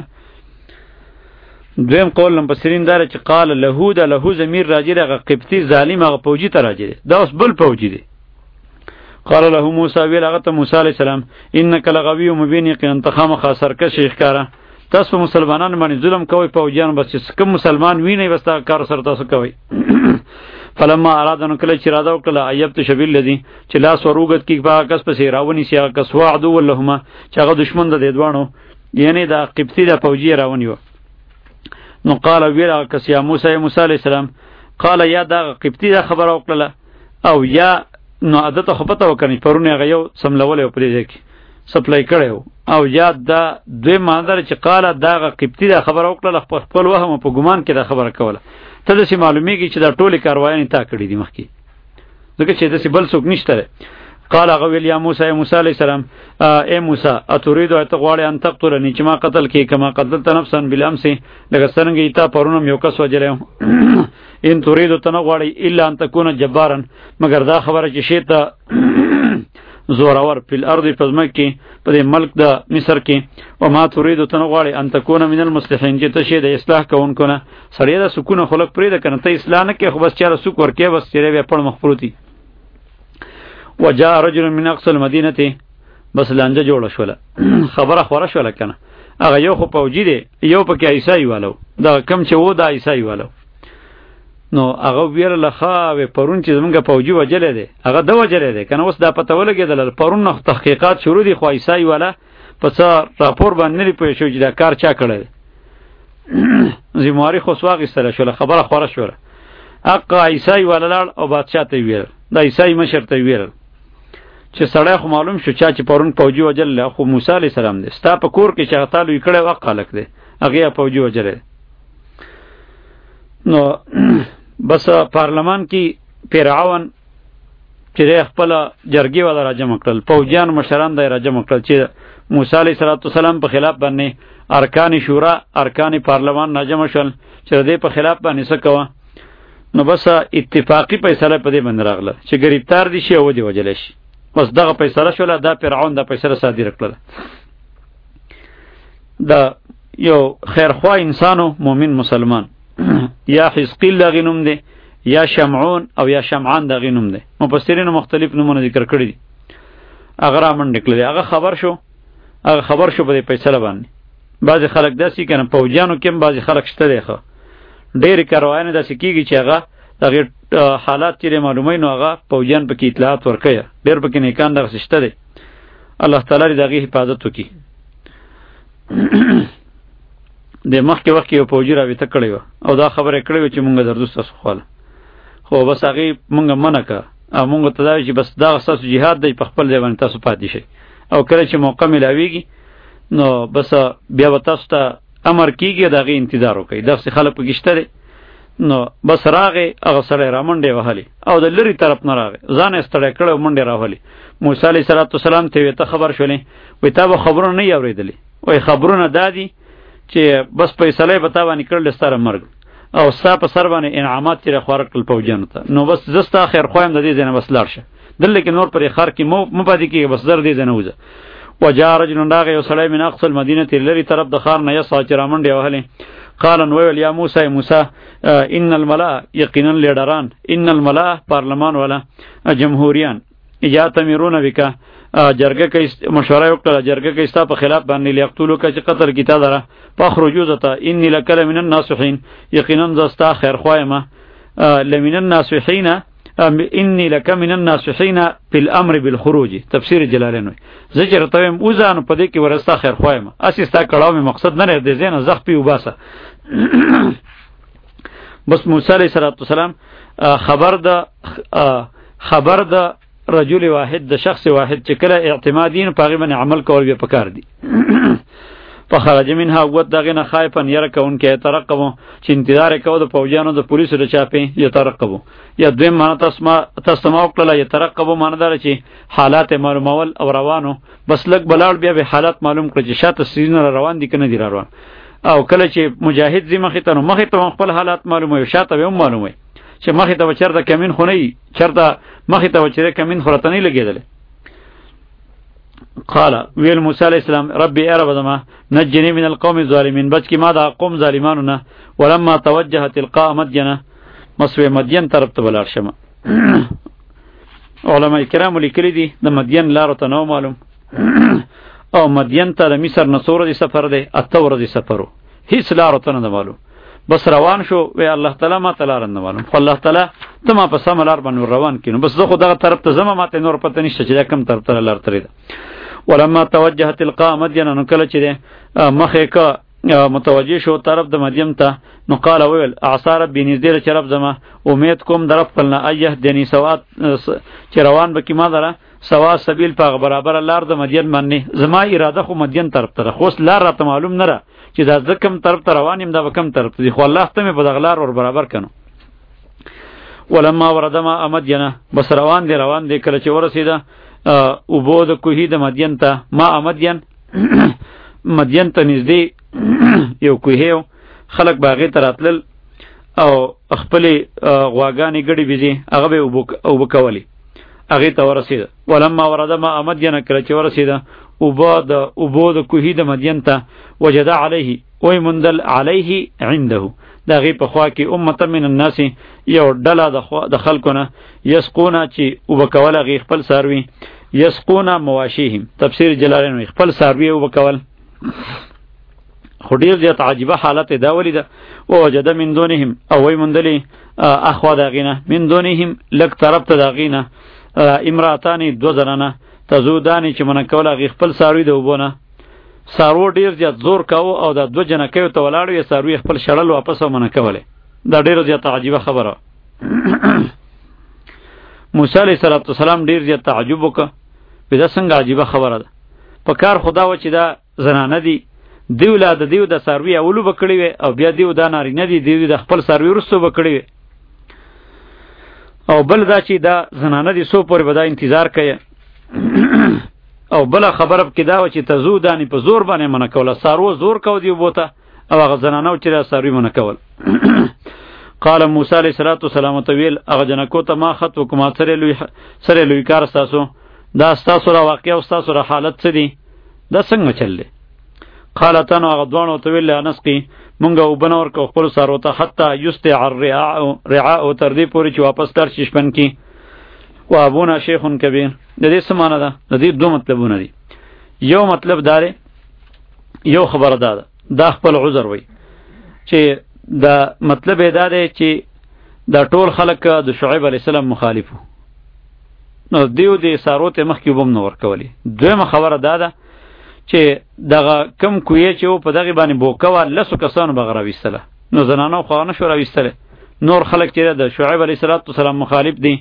دویم قول لم بصرین دار چې قال له د له ضمیر راجی دغه قبطی ظالم هغه فوجي ته راجی دی دا اوس بل فوجي دی. قال له موسی ویل هغه ته موسی علیہ السلام انک لغوی مبین یقینا تخام خاصر کش ښکارا تاسو مسلمانانو باندې ظلم کوي پوجیان بس کوم مسلمان ویني بس تا کار سره تاسو کوي. فلما ارادن کله چې راځو کله ایبت شبیل لذي چې لاس وروګت کی با کس پسې راونی سی هغه کس وعدو ولهما چې هغه دشمن د دوانو یعنی دا قبطی د پوجي راونیو. نو قال ویرا کس یا موسی موسی علیہ السلام قال یا دا قبطی دا خبر او کله او یا نو عادت خو پته وکړي پرونه غيو سملول په دې کې سپلای کړو او یاد دا دوی ماندر چې قاله دا قبطی دا خبر او کله خپل وهم په ګمان کې دا خبره کوله ته د سی معلومیږي چې دا ټوله کاروایي تا کړی دی مخکې ځکه چې د سی بل څوک نشته. قال غویل یا موسی موسی علیہ السلام اے موسی اتريد ان تغواړي ان تقتلني چې ما قتل کې کما قتلت نفسا بالامس لکه څنګه ایتا پرونم یو کس وجلې ان تريد تنغواړي الا ان تكون جبارا مگر دا خبره چې شیته زورور فی الارض پزمک کې په دې ملک د مصر کې او ما تريد تنغواړي ان تكون من المصلحين چې تشه د اصلاح کوونکو نه سړی د سکون خلق پرې د کنه ته اصلاح نه کې خو بس چاره سوک ورکې بس چیرې په پړ مخفروتی. وجاء رجل من اقصى المدينه بس لانجه جوړه شوله خبره خوره شوله کنه هغه یو خو پوجي دی یو پکې عیسی والو دا کم چې وو دا عیسی والو نو هغه ویل لخوا پرون چې زمونږ پوجي وجلې دی هغه د وجلې دی کنه اوس دا پته ولګېدل پرون نو تحقیقات شروع دي خو عیسی والا پس راپور باندې لري پوه شو چې دا کار چا کړی زمواري خو سواغ سره شوله خبره خوره شوله اقا عیسی والا لړ او بادشاہ ته ویل دا عیسی مشر ته ویل چې سړی خو معلوم شو چا چې پرون پوجي وجل خو موسی علیہ السلام دی ستا په کور کې چې غتالو کړه وقالک دی هغه پوجي وجل نو بس پارلمان کې فرعون چې خپل جرګې والا راجمع کړل، پوجیان مشران د راجمع کړل چې موسی علیه السلام په خلاف باندې ارکان شورا ارکان پارلمان راجمع شول چې دې په خلاف باندې څه کوه. نو بس اتفاقی فیصله په دې باندې راغله چې گرفتار دي شي او دې وجل شي. بس دغه فیصله شوله، دا فرعون د فیصله صادره کړله. دا یو خیرخوا انسانو مؤمن مسلمان یا حزقیل دغه نوم دی، یا شمعون او یا شمعان دغه نوم دی. مفسرین مختلف نومونه ذکر کړی دي. هغه را منډ کړل، هغه خبر شو هغه خبر شو په فیصله باندې. بعض خلک داسې کنه پوجانو کې بعض خلک شته دی، خو ډېر کاروانه داسې کیږي چې هغه دغه حالات چې معلومای نو هغه پوجان په کې اطلاعات ورکړي، ډېر پکې نیکان دغه شته دی. الله تعالی دغه حفاظت وکړي. د مخکې وخت یو پوجي راویته کړی و او دا خبره کړې و چې مونږ دردو ستاسو خواله، خو بس هغې مونږ منع کړه او مونږ ته دا چې بس دا ستاسو جهاد دی، په خپل ځای باندې تاسو پاتې شئ، او کله چې موقع میلاویږي نو بس بیا به تاسو ته امر کیږي د هغې انتظار وکړئ. داسې خلک پکې شته دی. نو بس راغې هغه سړی را منډې وهلې او د لرې طرف نه راغې، ځان یې ستړی کړی او منډې راوهلې. موسی علیه السلام ته ویې ته خبر شولې؟ وایي تا به خبرونه نه یې اورېدلې؟ وایي خبرونه دا دي چې بس فیصله به تا باندې کړل ستاره مرګ او ستا په سر باندې انعامات تېره خواره کړل پوجانو ته. نو بس زه ستا خیر خوایم د دې ځای نه بس لاړ شه، دلته کې نور پرې ښار کې مه پاتې کېږه، بس در دې ځای نه وځه. وجاء رجل راغی یو سړی من اقصى المدینة لرې طرف د ښار نه یسعی چې را منډې وهلې. قال نو ویل یا موسی موسی ان الملا یقینا لیډران، ان الملا پارلمان والا، جمهوریان یاتمیرون بک جرګه کوي مشوره وکړه جرګه کوي ستا په خلاف باندې لیقتلوا که چې قتل کی تا دره فخرجوا ذتا انی لکل من الناصحین یقینا زستا خیر خوایم لمن الناصحین انی لک من الناصحین فی الامر بالخروج. تفسیر جلالین وی زجر تویم اوزانو په دې کې ورستا خیر خوایم اسی ستا کړهو می مقصد نه دی زین زخ پی وباسه. بس موسی علیہ السلام خبر د خبر د رجل واحد د شخص واحد چې کله اعتمادین پاغي باندې عمل کول به پکار دي. فخرج منها وقت دغه نه خایفن ير کون کې ترقبو چې انتظار کوو د فوجانو د پولیسو د چاپی یترقبو. یا دویم معنی تسما تسمع کړل یترقبو معنی دار چې حالات معلومول او روانو بس لګ بلاړ بیا به حالات معلوم کړي چې شاته سینه روان دي کنه دي روان، او کله چې مجاهد زی مخې ته نو مخې ته خپل حالات معلوموي شاته به معلوموي چې مخې ته چرته کمین خو نه چرته مخې ته چرته کمین خو راته نه لګېدل. قال ویل موسی علیہ السلام ربی ای رب زما نجنی من القوم الظالمین، بچ کی ما دا قوم ظالمانو نه. ولما توجه تلقاء مدین مسوی مدین طرف ته بلار شمه. علماء کرام لیکلی دي د مدین لار ته نو معلوم او مدین ته د مصر نصور دی سفر دی اته ورځې سفرو هیڅ لار ته نه معلوم. بس روان شو وی الله تعالی ما تعالی رن معلوم، خو الله تعالی ته ما په سم لار باندې روان کینو، بس زه خو دغه طرف ته زما ماته نور پته نشته چې دا کم طرف ته لار ترې ده. ولما توجه تلقاء مدین نو کله چې مخې کا متوجه شو طرف د مدین ته نو قال ویل اعصار ربی نزدې چې رب زما امید کوم در خپلنا ایه دنی سوات چې روان به کی ما دره سوا سبیل په برابر لار د مدین باندې زما اراده خو مدین طرف ته خو لار راته معلوم نه را چې دا زکم طرف ته روانیم دا وکم طرف ته خو الله ته په دغلار ور برابر کنو. ولما وردما مدینه بس روان دی روان دی کله چې ورسیده او بود کوهی د مدین ته ما مدین مدین ته نږدې یو کوهیو خلق باغې ته راتلل او خپل غواګانی ګډي بيزي هغه به او وکولي هغه ته ورسیده. ولما وردما مدین کله چې ورسیده او بود او بود کوهی د مدین ته وجد علیه وی مندل علیه عنده دا غي په خوا کې امه من الناس یو ډله د خلکونه یسقونا چې او وکول غي خپل ساروي یسقونا مواشیهم. تفسیر جلالین خپل ساروي او وکول خو ډیر زیات عجیبه حالت دا ولیده. ووجد من دونهم او وی مندلی اخوا داغینه من دونهم لک طرف ته داغینه امراتانی دو زنانه تزودانی چې من کوله غي خپل ساروي د وبونه سارو ډیر زیات زور کاو او دا دو جنکیو ته ولاړو یا ساروي خپل شړل واپس من کوله. دا ډیر زیات عجیبه خبره. موسی علیہ السلام ډیر زیات تعجب وکړ په دا څنګه عجیبه خبره ده. په کار خدا و چې دا زنانه دي دیو لا د دیو د ساروي اولو بکړی وي او بیا دیو دا نارینه دي دیو د خپل ساروي ورسو بکړی وي او بل دا چې دا زنانه دي سو پورې به دا انتظار کوي او بل خبره کې دا و چې تزو دانی په زور باندې منع کوله سارو زور کو دی بوته او هغه زنانه چې دا ساروی منع کول قال موسی علیہ الصلوۃ والسلام تویل هغه جنکو ته ما خط وکما سره لوی سره لوی کار تاسو دا تاسو را واقع او تاسو را حالت څه دي دا څنګه چللې قال تنو هغه دوانو تویل انسقي مونږ وبنور کو خپل سارو ته حتی یستع الرعاء رعاء او تر دې پورې چې واپس تر شپن کی و ابونا شیخ کبیر د دې سمانه ده د دې دوه مطلبونه دي یو مطلب داره یو خبر ده دا خپل عذر وای چې دا مطلب دا دی چې دا ټول خلک د شعیب علی السلام مخالفو نو دیو دې سارو ته مخ کې وبم نور کولی دویمه خبره ده ده چې دغه کم کوی چې په دغه باندې بوکوا لسو کسانو بغرا وستله نو زنانو خو نه شو را وستله نور خلک چې د شعیب علی السلام مخالف دي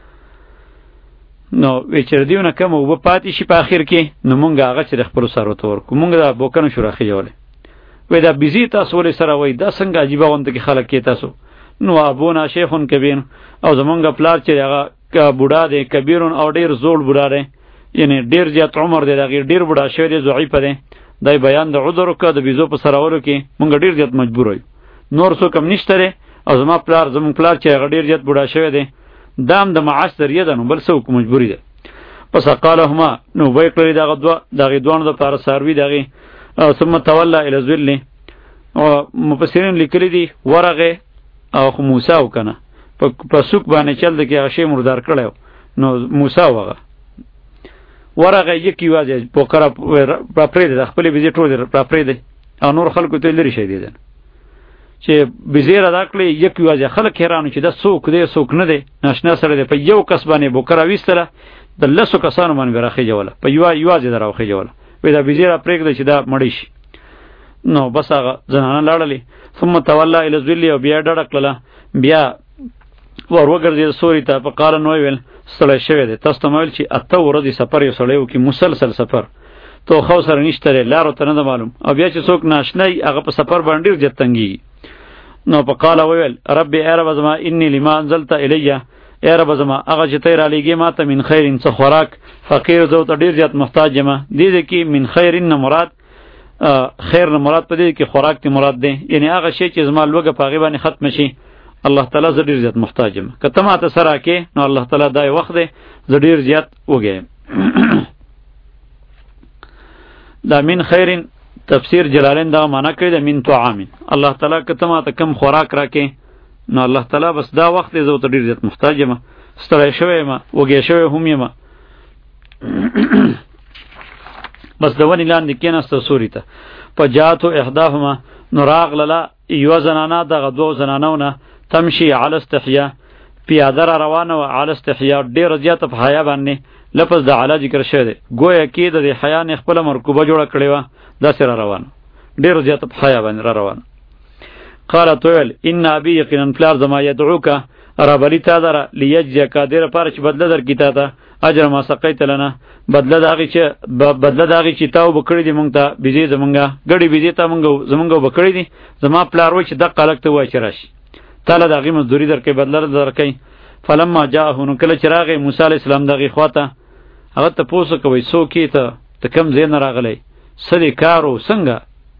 نو وچر دیونه کوم او پاتې شي په اخر کې نو مونږ هغه چې خپل سره تور کو مونږ دا بوکنه شو راخیولې وې دا بيزي تاسو ولې سره وای دا څنګه عجیب وانت کې خلک کې تاسو نو ابونا شیخون کبیر او زمونږ پلار چې هغه کا بوډا دی کبیرون او ډیر زوړ بوډا دی یعنی ډیر زیات عمر دی دغه ډیر بوډا شوی دی ضعیف دی دای بیان د عذر کو د بيزو په سره ورو کې مونږ ډیر زیات مجبور یو نور څه کم نشته او زما پلار زمون پلار چې هغه ډیر زیات بوډا شوی دی دام د معاش ذریعہ ده نو بل څه کوم مجبوری ده پس قالهما نو وای کړی دغه دوا دغه دوه د پار ساروی دغه ثم تولى الى ذل او مفسرین لیکلی دي ورغه او موسی وکنه په سوق باندې چل د کې غشي مردار کړو نو موسی وغه ورغه یکی واځي پوکره په پرې د خپل بيزي ټول په پرې دي او نور خلکو ته لري شي دي چې بزیر ادا کړی یک یوازې خلک حیرانو چې دا څوک دی څوک نه دی ناشنا سره دی په یو کس باندې بوکره ویستله د لسو کسانو باندې راخی جوړه په یو یوازې دراوخی جوړه وې دا بزیر پرېږده چې دا مړی شي نو بس هغه زنانه لاړلې ثم تولى الى الذل او بیا ډډه کړله بیا ور وګرځېد سوري ته په قال نو ویل ستړی شوی دی تاسو ته ویل چې اته ورځې سفر یو سړی وکړي مسلسل سفر تو خو سره نشته لارو ته نه معلوم او بیا چې څوک ناشنای هغه په سفر باندې ډېر جتنګي نو په قال ویل رب ای رب زما انی لما انزلت الی ای رب زما هغه چې ته را لېږې ما ته من خیر څه خوراک فقیر زه ته ډېر زیات محتاج یم دې کې من خیر نه مراد خیر نه مراد په دې کې خوراک ته مراد دی یعنی هغه شی چې زما لوګه په غیبه ختم شي الله تعالی زه ډېر زیات محتاج یم که ته ما ته سره کې نو الله تعالی دای وخت دی زه ډېر زیات وګیم دا من خیرین تفسیر جلالین دا معنی کوي د من طعام الله تعالی که ته ما ته کم خوراک راکې نو الله تعالی بس دا وخت دی زه ته ډېر زیات محتاج یم ستړی شوی یم وګی شوی هم یم بس د ونې لاندې کېناسته سوري ته په جاتو احداهما نو راغلله یوه زنانه دغه دوو زنانو نه تمشي علی استحیا پیاده را روانه وه علی استحیا ډېره زیاته په حیا باندې لفظ د علا ذکر شوی دی گویا کې د دې حیا نه خپله مرکوبه جوړه کړې وه داسې را روانه ډېره زیاته په حیا باندې را روانه قالت ویل ان ابي یقینا پلار زما یدعوکه رابلی تا دره لیجزیکا دې لپاره چې بدله درکړي تا ته اجر ما سقیت لنا بدله د هغې چې بدله د هغې چې تا وبه کړي دي مونږ ته بیزې زمونږه ګډې بیزې ته مونږ زمونږ وبه کړي دي زما پلار وایي چې دقه هلک ته ووایه چې راشي تا له د هغې مزدوري درکوي بدله درکوي فلما جاءه نو کله چې راغی موسی علیه السلام د هغې خوا ته هغه تپوس کوئ څوک یې ته ته کوم ځای نه راغلی څه دې کار و څنګه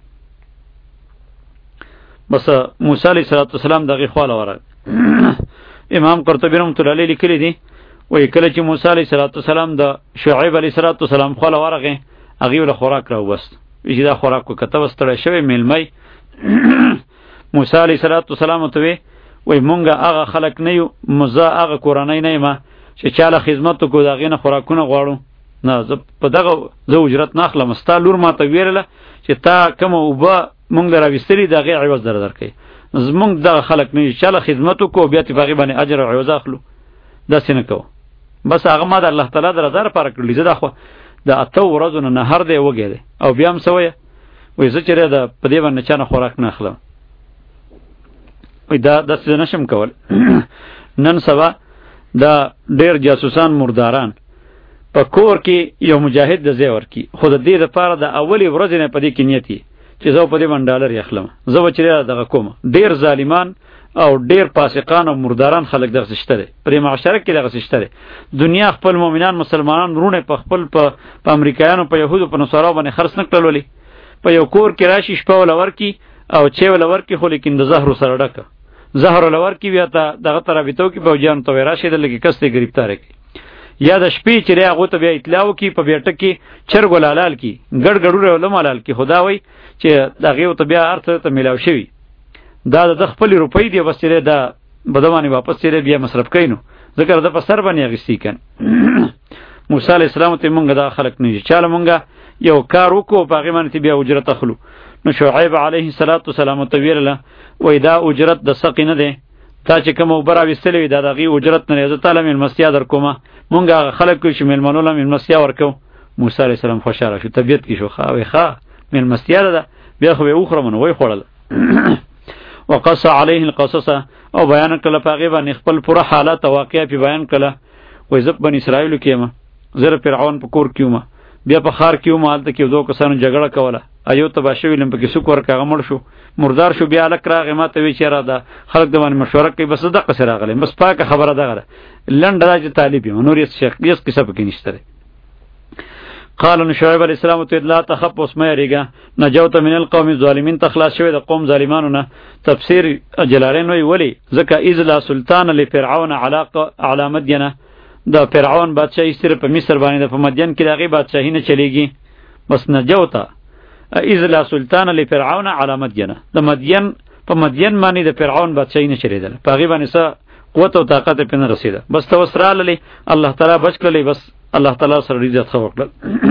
بس موسی علیه السلام د هغې خوا له ورغی امام قرطبي رحمة الله علیه لیکلی دي وایي کله چې موسی علیه السلام د شعیب علیه السلام خوا له ورغی هغې له خوراک راوبست وایي چې دا خوراک وکړه ته به ستړی شوی میلمی موسی علیه السلام ورته وی وایي مونږ هغه خلک نه یو زه هغه کورنۍ نه یم چې چا له خدمت وکړو د هغې نه خوراکونه غواړو نه زه په دغه زه اجرت نه اخلم ستا لور ما ته ویلله چې تا کومه اوبه مونږ له راویستلي د هغې عوض در درکوي زمونږ دغه خلک نه یو چا له خدمت وکړو بیا ترې په هغې باندې اجر او عوض اخلو داسې نه کوو بس هغه ما د الله تعالی د رضا لپاره کړلي زه دا خو د اتو ورځو نه نهر دی وږی دی او بیا هم څه وایه وایي زه چېرې د په دې باندې چا نه خوراک نه اخلم وایي دا داسې زه نشم کول نن سبا دا ډېر جاسوسان مرداران په کور کې یو مجاهد د ځای ورکي خو د دې دپاره د اولې ورځې نه په دې کې نیت چې زه په دې باندې ډالر اخلم زه به چېرې دغه کوم ډېر ظالمان او ډیر فاسقان او مرداران خلک دغه شته دي پر معاشره کې دغه شته دي. دنیا خپل مؤمنان مسلمانان رونه په خپل په امریکایانو په يهودو په نصارا باندې خرڅ نه کړلولي. په یو کور کې راشي شپه ولور کی او چې ولور کی خو لیکن د زهر سره ډکه زهر ولور کی بیا ته دغه ترابیتو کې په جان تو راشي د لګي کسته گرفتار کی یا د شپې چې هغه ته بیا اطلاع کی په بیٹه کې چرګ ولالال کی ګډ ګډوره ولمالال کی خدا وای چې دغه ته بیا ارث ته ملاو شي دا د خپل روپۍ دی بس چې دا بدوانی واپس چې بیا مصرف کینو ذکر د په سر باندې غستی کن. موسی علی السلام ته مونږ دا خلق نه چاله مونږه یو کار وکړو په هغه باندې بیا اجرت اخلو. نو شعیب علیه السلام ته ویل وای دا اجرت د سقی نه دی تا چې کوم برا وستلې دا دغه اجرت نه زه تعالی من مسیا در کومه مونږه خلق کو چې ملمنو له من مسیا ورکو. موسی علی السلام خوشاله شو طبیعت کې شو خاوي خا من مسیا ده بیا خو یو خرمن وای خړل. وقص علیه القصص او بیان کله پاغه باندې خپل پوره حالات او واقعیا په بیان کله. وای زب بن اسرائیل کېما زره فرعون په کور کېما بیا په خار کېما حالت کې دوه کسانو جګړه کوله ایو تباشوی لم پکې سو کور کاغه مړ شو مردار شو بیا لک راغه ماته وی چیرې دا خلک د باندې مشوره کوي بس دغه سره غلې بس پاکه خبره ده غره لنډ راځي طالب یم نور یې شیخ یې کیسه پکې نشته. قال ان شعیب علیہ السلام تو لا تخف اسمه ریگا نجوت من القوم الظالمین تخلاص شوی د قوم ظالمانو نه. تفسیر جلالین وی ولی زکه اذ لا سلطان لفرعون علاقه علی مدین د فرعون بادشاہی سره په مصر باندې د مدین کې دغه بادشاہی نه چلیږي بس نجوتا اذ لا سلطان لفرعون علی مدین د مدین په مدین باندې د فرعون بادشاہی نه چلیدل په هغه باندې څه قوت او طاقت په نه رسیده بس توسراله لی الله تعالی بچ کړلی بس الله تعالی سره عزت خو وکړه.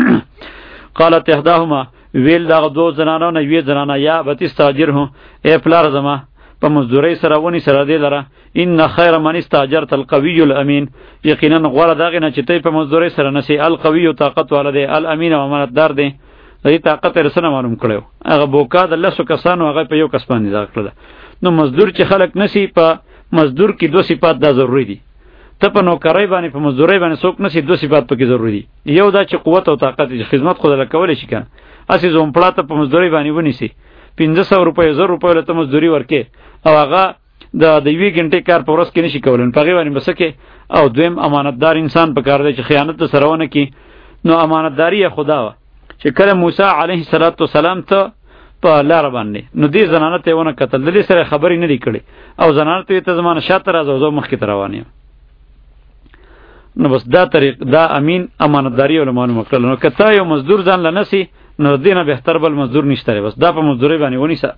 قالت احداهما ویل دا دو زنانو نه وی زنانه یا بتستاجر هو ای پلار زما په مزدوری سره ونی سره دی لره ان خیر من استاجرت القوی الامین یقینا غوړه دغه نه چې ته په مزدوری سره نسی القوی طاقت ولده الامین او امانتدار دی دې طاقت رسنه معلوم کړو هغه بوکا د لسو کسانو هغه په یو کس باندې ځکړه. نو مزدور چې خلق نسی په مزدور کې دو صفات دا ضروری دي ته په نوکرای باندې په مزدورای باندې څوک نسی دو صفات پکې ضروری دي یو دا چې قوت او طاقت خدمت خود له کول شي کنه اسی زوم پړاته په مزدورای باندې ونیسي پنځه سوه روپۍ زر روپۍ له ته مزدوري ورکې او هغه د د یوې غنټې کار په ورځ کې نشي کولای په هغې باندې بسکې او دویم امانتدار انسان په کار دی چې خیانت سره ونه کړي. نو امانتداري یې خدا وه چې کله موسی علیه السلام ته په لار باندې نو دې زنانه ته ونه کتل د دې سره خبرې نه دی کړې او زنانه ته ته زمانه شاته راځو زه مخکې ته روان یم. نو بس دا طریق دا امین امانتداري علماء مکړل. نو که ته یو مزدور ځان لنسی نو دینه بهتر بل مزدور نشته بس دا په مزدوري باندې ونیسه.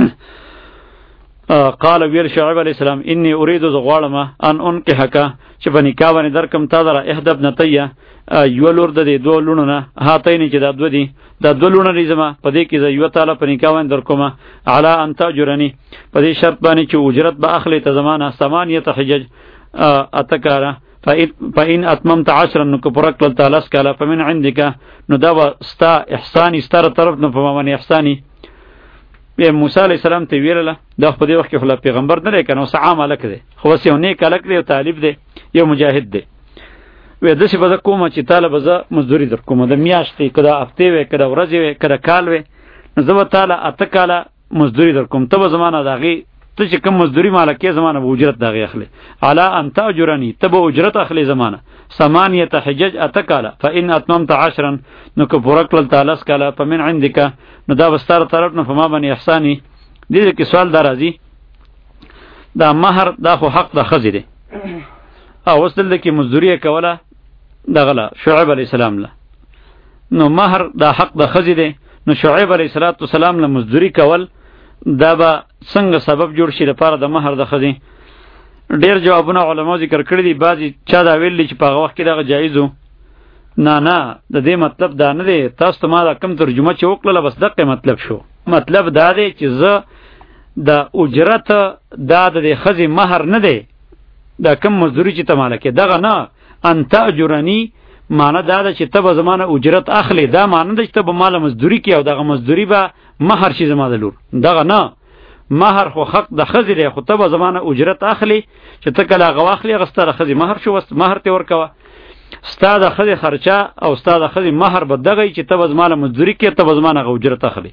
قال ویل شعیب علیہ السلام انی اريد غوالم ان انکحک چې په نکاح باندې درکم تا در احدب نتیه یو لور د دې دوه لونو نه هاتین چې دا دوه دي دا دوه لونه لري په دې کې یو تعالی په نکاح باندې درکوم علی ان تاجرنی په دې شرط باندې چې اجرت به اخلي ته زمانه ثمانیه حجج اتکاره فإن اتممت عشرا نو که پرک لتا لس کاله فمن عندك نو دا ستا احسانی ستاره طرف نه په باندې احسانی. موسی علیہ السلام ته ویله دا په دې وخت کې خلا پیغمبر نه کنه وس عام الک دی خو وس یو نیک الک دی او طالب دی یو مجاهد دی. وې د څه بده کومه چې طالب ز مزدوری در کومه د میاشتې کدا هفته وې کدا ورځې وې کدا کال وې نو زه تعالی اته کاله مزدوری در کوم ته زمانہ داغي ته چې کوم مزدوری مالکه زمانہ به اجرت داغي اخلي علا ان تاجرنی ته به اجرت اخلي زمانہ ثمانیه حجج اته کاله فإن اتممت عشرا نو که پورکل تعالی کاله فمن عندك نو دا بستار طرف نه فما باندې احسانی. دې کې سوال درازي دا مہر دا خو حق د خزې دی او وسل کې مزدوری کوله دغه شعیب علیہ السلام له نو مہر دا حق د خزې دی. نو شعیب علیہ السلام له مزدوری کول دا به څنګه سبب جوړ شي لپاره د مہر د خزې. ډیر جوابونه علما ذکر کړی دي بعضی چا دا ویل چې په هغه وخت کې دغه جایز وو نه نه د دې مطلب دا نه دی تاسو ته ما دا کم ترجمه چې وکړله بس دغه مطلب شو مطلب دا دی چې زه د اجرت دا د خزې مہر نه دی دا کم مزدوری چې ته مالکې دغه نه انت اجرنی معنی دا ده چې ته به زمانه اجرت اخلي دا معنی ده چې ته به مال مزدوری کې او دغه مزدوری به مہر شي زما د لور دغه نه مہر خو حق د خزې دی خو ته به زمانه اجرت اخلي چې ته کله هغه واخلي هغه ستا د خزې مہر شو مہر ته ورکوه ستا د خزې خرچه او ستا د خزې مہر به دغه چې ته به زما له مزدوري کې ته به زما نه هغه اجرت اخلي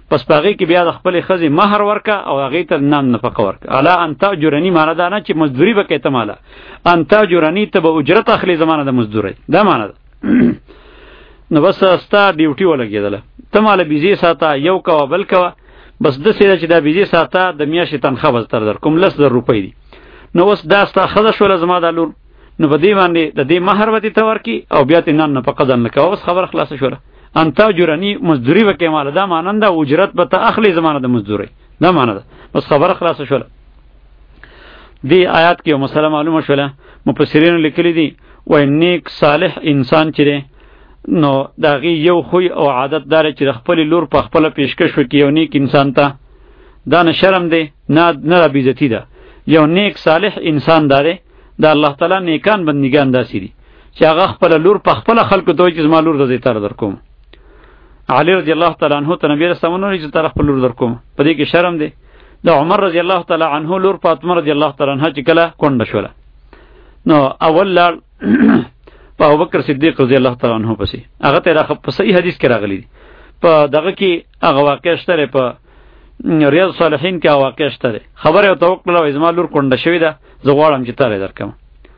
پس پاغي کې بیا د خپل خزي مہر ورکا او هغه ته نام نفقه ورکا. الا انت اجرنی معنا دا نه چې مزدوری وکې ته مالا، انت اجرنی ته به اجرت اخلي زمانه د مزدوري، دا معنا ده. نو بس استا ډیوټي ولګیدله، ته مال بيزي ساته یو کا بل کا، بس د سیده چې دا بيزي ساته د میاشتې تنخواه بس تر در کوم لس زر روپۍ دي. نو اوس دا ستا خزه شول زما د لور، نو په دې باندې د دې مہر وتی ته ورکی او بیا ته نن نفقه ځن لکه. اوس خبر خلاص شوله، انت اجرنی مزدوری وکې مال، دا مانند اجرت به ته اخلي زمانه د مزدوری، دا معنا ده. بس خبر خلاص شوله. دی آیات کې یو مسله معلومه شوله، مفسرین لیکلي دي وای نیک صالح انسان چره نو داغي یو خوی او عادت دار چې خپل لور په خپل پیشکش وکي یو نیک انسان ته، دا نه شرم دی نه نه بیزتی ده. یو نیک صالح انسان داره دا الله تعالی نیکان بندگان داسي دي چې هغه خپل لور په خپل خلکو دوی چې زما لور د زیتار در کوم. علی رضی الله تعالی عنہ ته نبی رسول الله چې طرف خپل لور در کوم، په دې کې شرم دی. د عمر رضی الله تعالی عنہ لور فاطمه رضی الله تعالی عنها چې کله کونډه شوله، نو اول لار په ابوبکر صدیق رضی الله تعالی عنہ پسې هغه ته راخ په صحیح حدیث کې راغلی دی. په دغه کې هغه واقع شته، په ریاض صالحین کې واقع شته. خبره او توکل او ازما لور کونډه شوې ده، زه غواړم چې تاره درکم.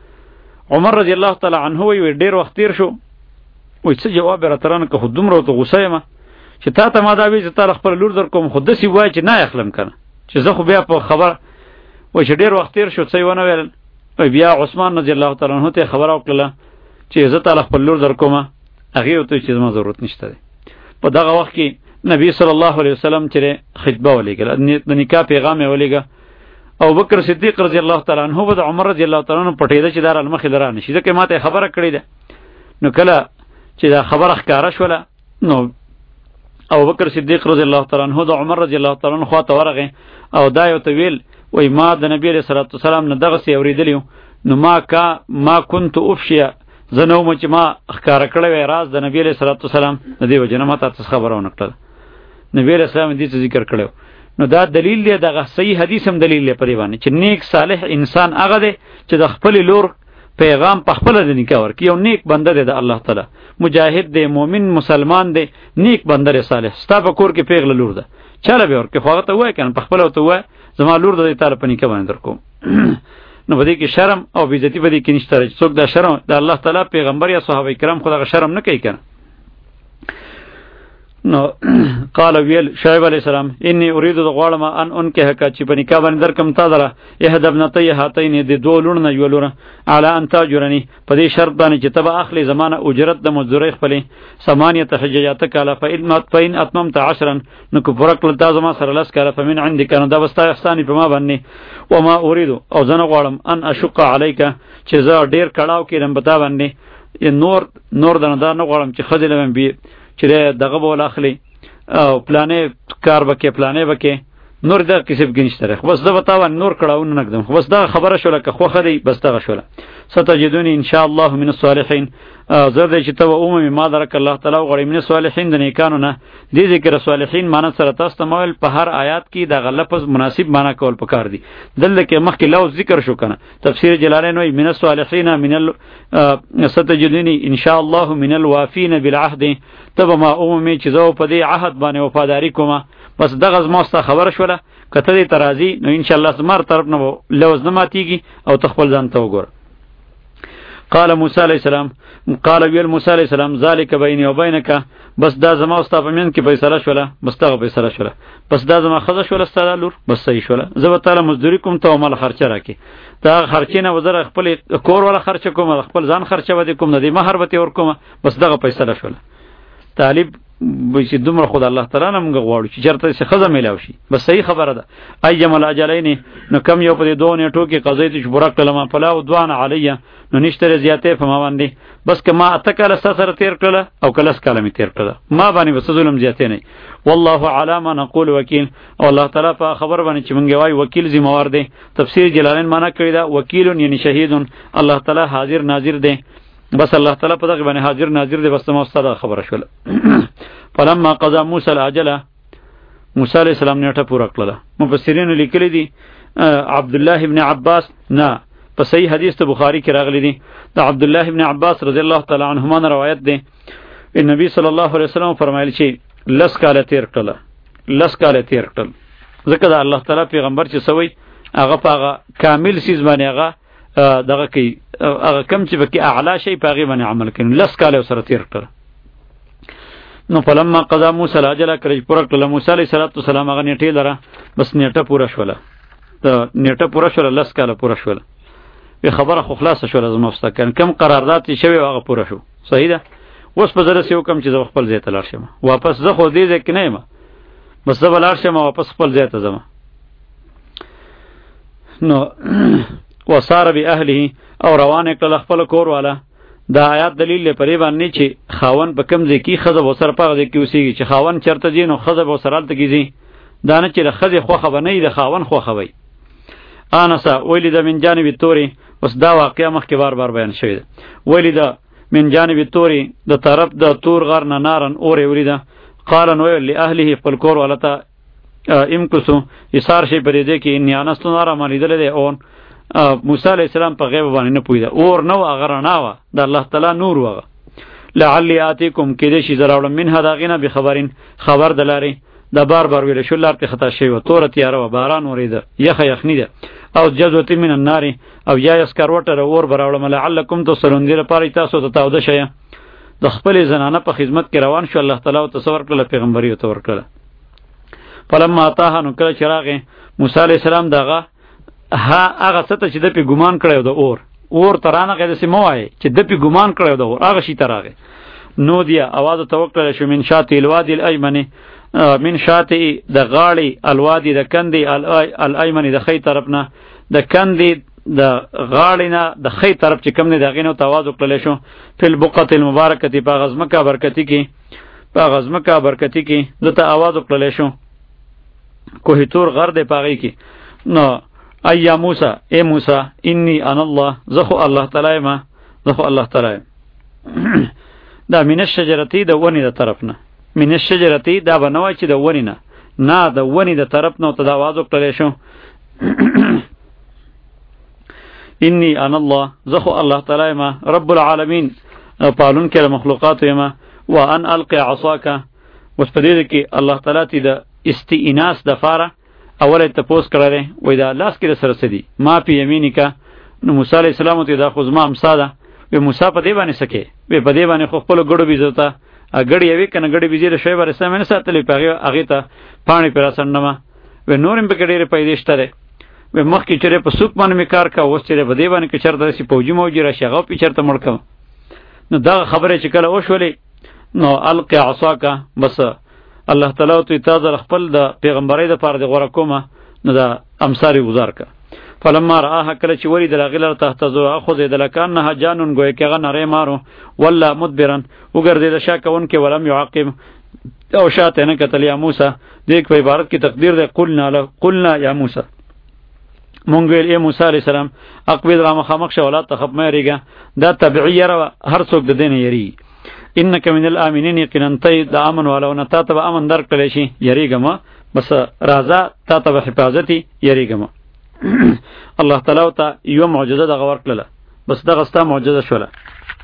عمر رضی الله تعالی عنہ وی ډیر وخت تیر شو، وای څه جواب راترانه که خودم رو ته غوسه یم چې تا ته ما دا وی چې تا خپل لور در کوم، خود سی وای چې نه اخلم کنه چې زه خو بیا په خبر وای چې ډیر وخت تیر شو څه ونه ویل. بیا عثمان رضی الله تعالی عنہ ته خبر وکړه چې زه تعالی خپل لور در کوم، هغه ته چې ما ضرورت نشته. په دغه وخت کې نبی صلی الله علیه وسلم چې خطبه ولېګل، د نکاح پیغام یې ولېګا. او بکر صدیق رضی الله تعالی عنہ او عمر رضی الله تعالی عنہ پټېده چې دار المخ درانه شي، ځکه ماته خبره کړې ده. نو کله چې دا خبره ښکارا شوله، نو ابو بکر صدیق رضی الله تعالی عنہ او عمر رضی الله تعالی عنہ خواته ورغه او دا یو طویل وای ما د نبی علیہ الصلوۃ والسلام نه دغه سی اوریدلیو، نو ما کا ما كنت افشیا زنو مچ ما ښکارا کړی راز د نبی علیہ الصلوۃ والسلام د دې وجنه ما تاسو خبرونه کړل. نبی علیہ السلام دې ذکر کړو، نو دا دلیل دی، دغه صحیح حدیث هم دلیل دی پرې باندې چې نیک صالح انسان هغه دی چې د خپل لور پیغام په خپل د نکاح ورکی. یو نیک بنده دی د الله تعالی، مجاهد دی، مؤمن مسلمان دی، نیک بنده دی صالح. ستا په کور کې پیغله لور ده، چاله به ورکه خو ته وای کنه په خپل ته وای زما لور د تعالی په نکاح باندې درکوم. نو بده کې شرم او بیزتی بده کې نشته. څوک دا شرم د الله تعالی پیغمبر یا صحابه کرام خدای شرم نه کوي کنه. نو قال ویل شعیب علیہ السلام انی اريد غوالما ان انکه کا چې په نکاح باندې درکم تا دره اهدبنا تی هاتین د دوه لورنه یو لور علی انت اجرنی په دې شرط باندې چې تبع اخلي زمانه اجرت د مزدوری خپلې ثمانیه حججات کاله فإن فإن اتممت عشرا نو کو فرق لتا زما سره لاس کاله فمن عندك نو دا وستا احسان په ما باندې و ما اريد او زنه غوالم ان اشق علیک چې زه ډیر کړهو کړم پتا باندې نور نور دنه دا نه غوالم چې خځلم بي چې دغه بول اخلي او پلانې کار وکې پلانې وکې نور دا کسب گنشتره. خو بس دا بتاو نور کړهو نه نقدم. خو بس دا خبره شوله که خو خدي بس دا شوله. ستجدونی ان شاء الله من الصالحین. زرد چې تو عمومي ما درک الله تعالی غړي من الصالحین د نیکانو نه. دې ذکر صالحین معنی سره تاسو تمول په هر آیات کې دا لفظ مناسب معنی کول پکار دي. دلته کې مخکې لفظ ذکر شو کنه. تفسیر جلالین وای من الصالحین من ال ستجدونی ان شاء الله من الوافین بالعهد. تبه ما عمومي چې زو په دې عهد باندې وفاداری کومه. بس دغه زموسته خبر شوله کته دې ترازی نو ان شاء الله زمار طرف نه لوز نه ماتیږي او تخپل ځان ته وګور. قال موسی علیہ السلام قال ویل موسی علیہ السلام ذالک بیني و بینک، بس دا زما او ستا په من کې فیصله شوله، بس دا فیصله شوله، بس دا زما خزه شوله ستاره لور، بس صحیح شوله. زه تعالی مزدوری کوم ته مال خرچه راکې، دا خرچینه وزره خپل کور ولا خرچه کوم، خپل ځان خرچه ودی کوم، ندی مہر به ور کوم، بس دا فیصله شوله. طالب چې دومره خدای الله تعالی نه موږ غواړو چې چرته څه خزه میلاو شي، بس صحیح خبره ده. ايام الاجلین نو کم یو په دوه نیټو کې قضیه ته شبرک کلمه فلا او دوان علیه نو نشته زیاته په ما باندې، بس کما اتکل سره تیر کړه او کلس کلمه تیر کړه ما باندې بس ظلم زیاته نه. والله علی ما نقول وکیل، او الله تعالی په خبر باندې چې مونږ وای وکیل ذمہوار دی. تفسیر جلالین معنی کړی دا وکیل یعنی شهید، الله تعالی حاضر ناظر دی. بس الله تعالی په دغه باندې حاضر ناظر دی. بس ما استاد خبره شول. فلما قضى موسی الاجل، موسی علیہ السلام نیټه پوره کړله. مفسرین لیکلی دي عبد الله ابن عباس نه په صحیح حدیث ته بخاری کې راغلی دي. دا عبد الله ابن عباس رضی الله تعالی عنهما روایت ده. نبی صلی الله علیه وسلم فرمایلی چې لس کاله تیر کړله، لس کاله تیر کړل. ځکه د الله تعالی پیغمبر چې سوی هغه په هغه کامل سیز باندې هغه دغه کوي، هغه کم چې پکې اعلی شی په هغې باندې عمل کوي. لس کاله سره تیر کړل. نو فلما قضا موسی الاجل، کله چې پوره کړله موسی علیه السلام هغه نیټې لره، بس نیټه پوره شوله، د نیټه پوره شوله، لس کاله پوره شوله. وی خبره خو خلاصه شوله زما مستقل کم قرارداد چې شوی هغه پوره شو. صحیح ده. اوس په زره سیو کم چې زه خپل ځای ته لاړ شم، واپس زه خو دې ځای کې نه یم، بس زه به لاړ شم واپس خپل ځای ته ځم. نو وصار باهله، او روان کړل خپل کور والا. دا آیات دلیل لري پرې باندې چې خاون په کم ځای کې خزه وسر پاغه ځای کې اوسېږي، چې خاون چرته ځي نو خزه وسر الته کېږي. دا نه چې د خزه خوخه بنئ، د خاون خوخه وي. انسا ویلی د من جانب توري، اوس دا واقعیا مخکې بار بار بیان شوی ده. ویلی د من جانب توري، د طرف د تور غر نه نارن اور وریده. قال نو لاهله خپل کور ولته امکسو ایثار شي پرې دې کې ان انست نار مالیدل دی. اون موسی علیہ السلام په غیب باندې نه پویده، اور نو هغه رڼا وه د الله تعالی نور وغه. لعلی آتیکم کېدې شي زه راوړم منها د هغې نه بخبرین، خبر د لارې. دا بار بار ویله شو لار ته خطا شوې وه، توره تیاره وه، باران ورېده، یخه یخني ده. او جذوة من النار، او یا یې سکروټه د اور به راوړم. لعلکم تصلون، دې لپاره تاسو ته تاوده شئ. د خپلې زنانه په خدمت کې روان شو، الله تعالی ورته څه ورکړله؟ پیغمبري ورته ورکړله. فلما اتاها، نو کله چې راغی موسی علیه السلام دغه ها هغه څه ته چې ده پې ګمان کړی و د اور، اور ته رانغی، داسې مه وایې چې ده پې ګمان کړی و د اور، هغه شي ته راغی. نو دیا اواز ورته وکړلی شو من شاطئ الوادي الایمن، من شاطئ د غاړې، الوادي د کندې، الایمن د ښی طرف نه، د کندې د غاړې نه د ښی طرف چې کوم دی د هغې نه ورته اواز وکړلی شو. فی البقعة المبارکة، په هغه ځمکه برکتي کې، په هغه ځمکه برکتي کې ده ته اواز وکړلی شو. کوه تور غر دی په هغې کې. نو ای یا موسی، ای موسی، انی انا الله، زه خو الله تعالی یم، زه خو الله تعالی یم. دا من الشجرتی د ونې د طرف نه، من الشجرتی دا به نه وایي چې د ونې نه، نه د ونې د طرف نه ورته دا اواز وکړلی شو. انی انا الله، زه خو الله تعالی یم، رب العالمین، پالونکی د مخلوقاتو یم. وان القی عصاک، اوس په دې کې الله تعالی ته د استئناس دپاره اوله تپوس کړی، وایي دا لاس کې د سره څه دي؟ ما فی یمینک. نو موسی علیه السلام ورته دا خو زما امسا ده. وی موسی په دې باندې څه کوې؟ وی په دې باندې خو خپلو ګډو بیزو ته ګډې یوې که نه ګډې بیزې د شوی بر اسلام یې نه ساتلې، په هغې هغې ته پاڼې پرې راڅنډمه. وی نور هم پکې ډېرې پیدې شته دی. وی مخکې چېرې په سوک باندې مې کار کوه، اوس چېرې په دې باندې که چېرته داسې فوجي موجي راشي هغه پې چېرته مړ کړم. نو دغه خبرې چې کله وشولې، نو القی عصاکه، بس الله تعالی ورته تا زه خپل د پیغمبرۍ دپاره دې غوره کومه، نو دا امسار یې ګزار که. فلما رآها، کله چې ولیدل هغې لره تهتزو، اخذېدله کانها جانون، ګویا کې هغه نری مارو. ولا مدبرن، وګرځېده شا کوونکی، ولم یعقب، او شاته نه کتل. یا موسی، دې په عبارت کې تقدیر دی قلنا له، قلنا یا موسی، مونږ ویل ای موسی علیه السلام اقبل را مخامخ شه، ولا تخف، مه یېرېږه. دا طبیعي یره وه، هر څوک د دې نه یېرېږي. انک من الامنین، یقینا تی د امن والونه، تا ته به امن درکړلی شي، یېرېږه مه، بس راځه، تا ته به حفاظت یې، یېرېږه مه. الله تعالی ته یوه معجزه دغه ورکړله، بس دغه ستا معجزه شوله.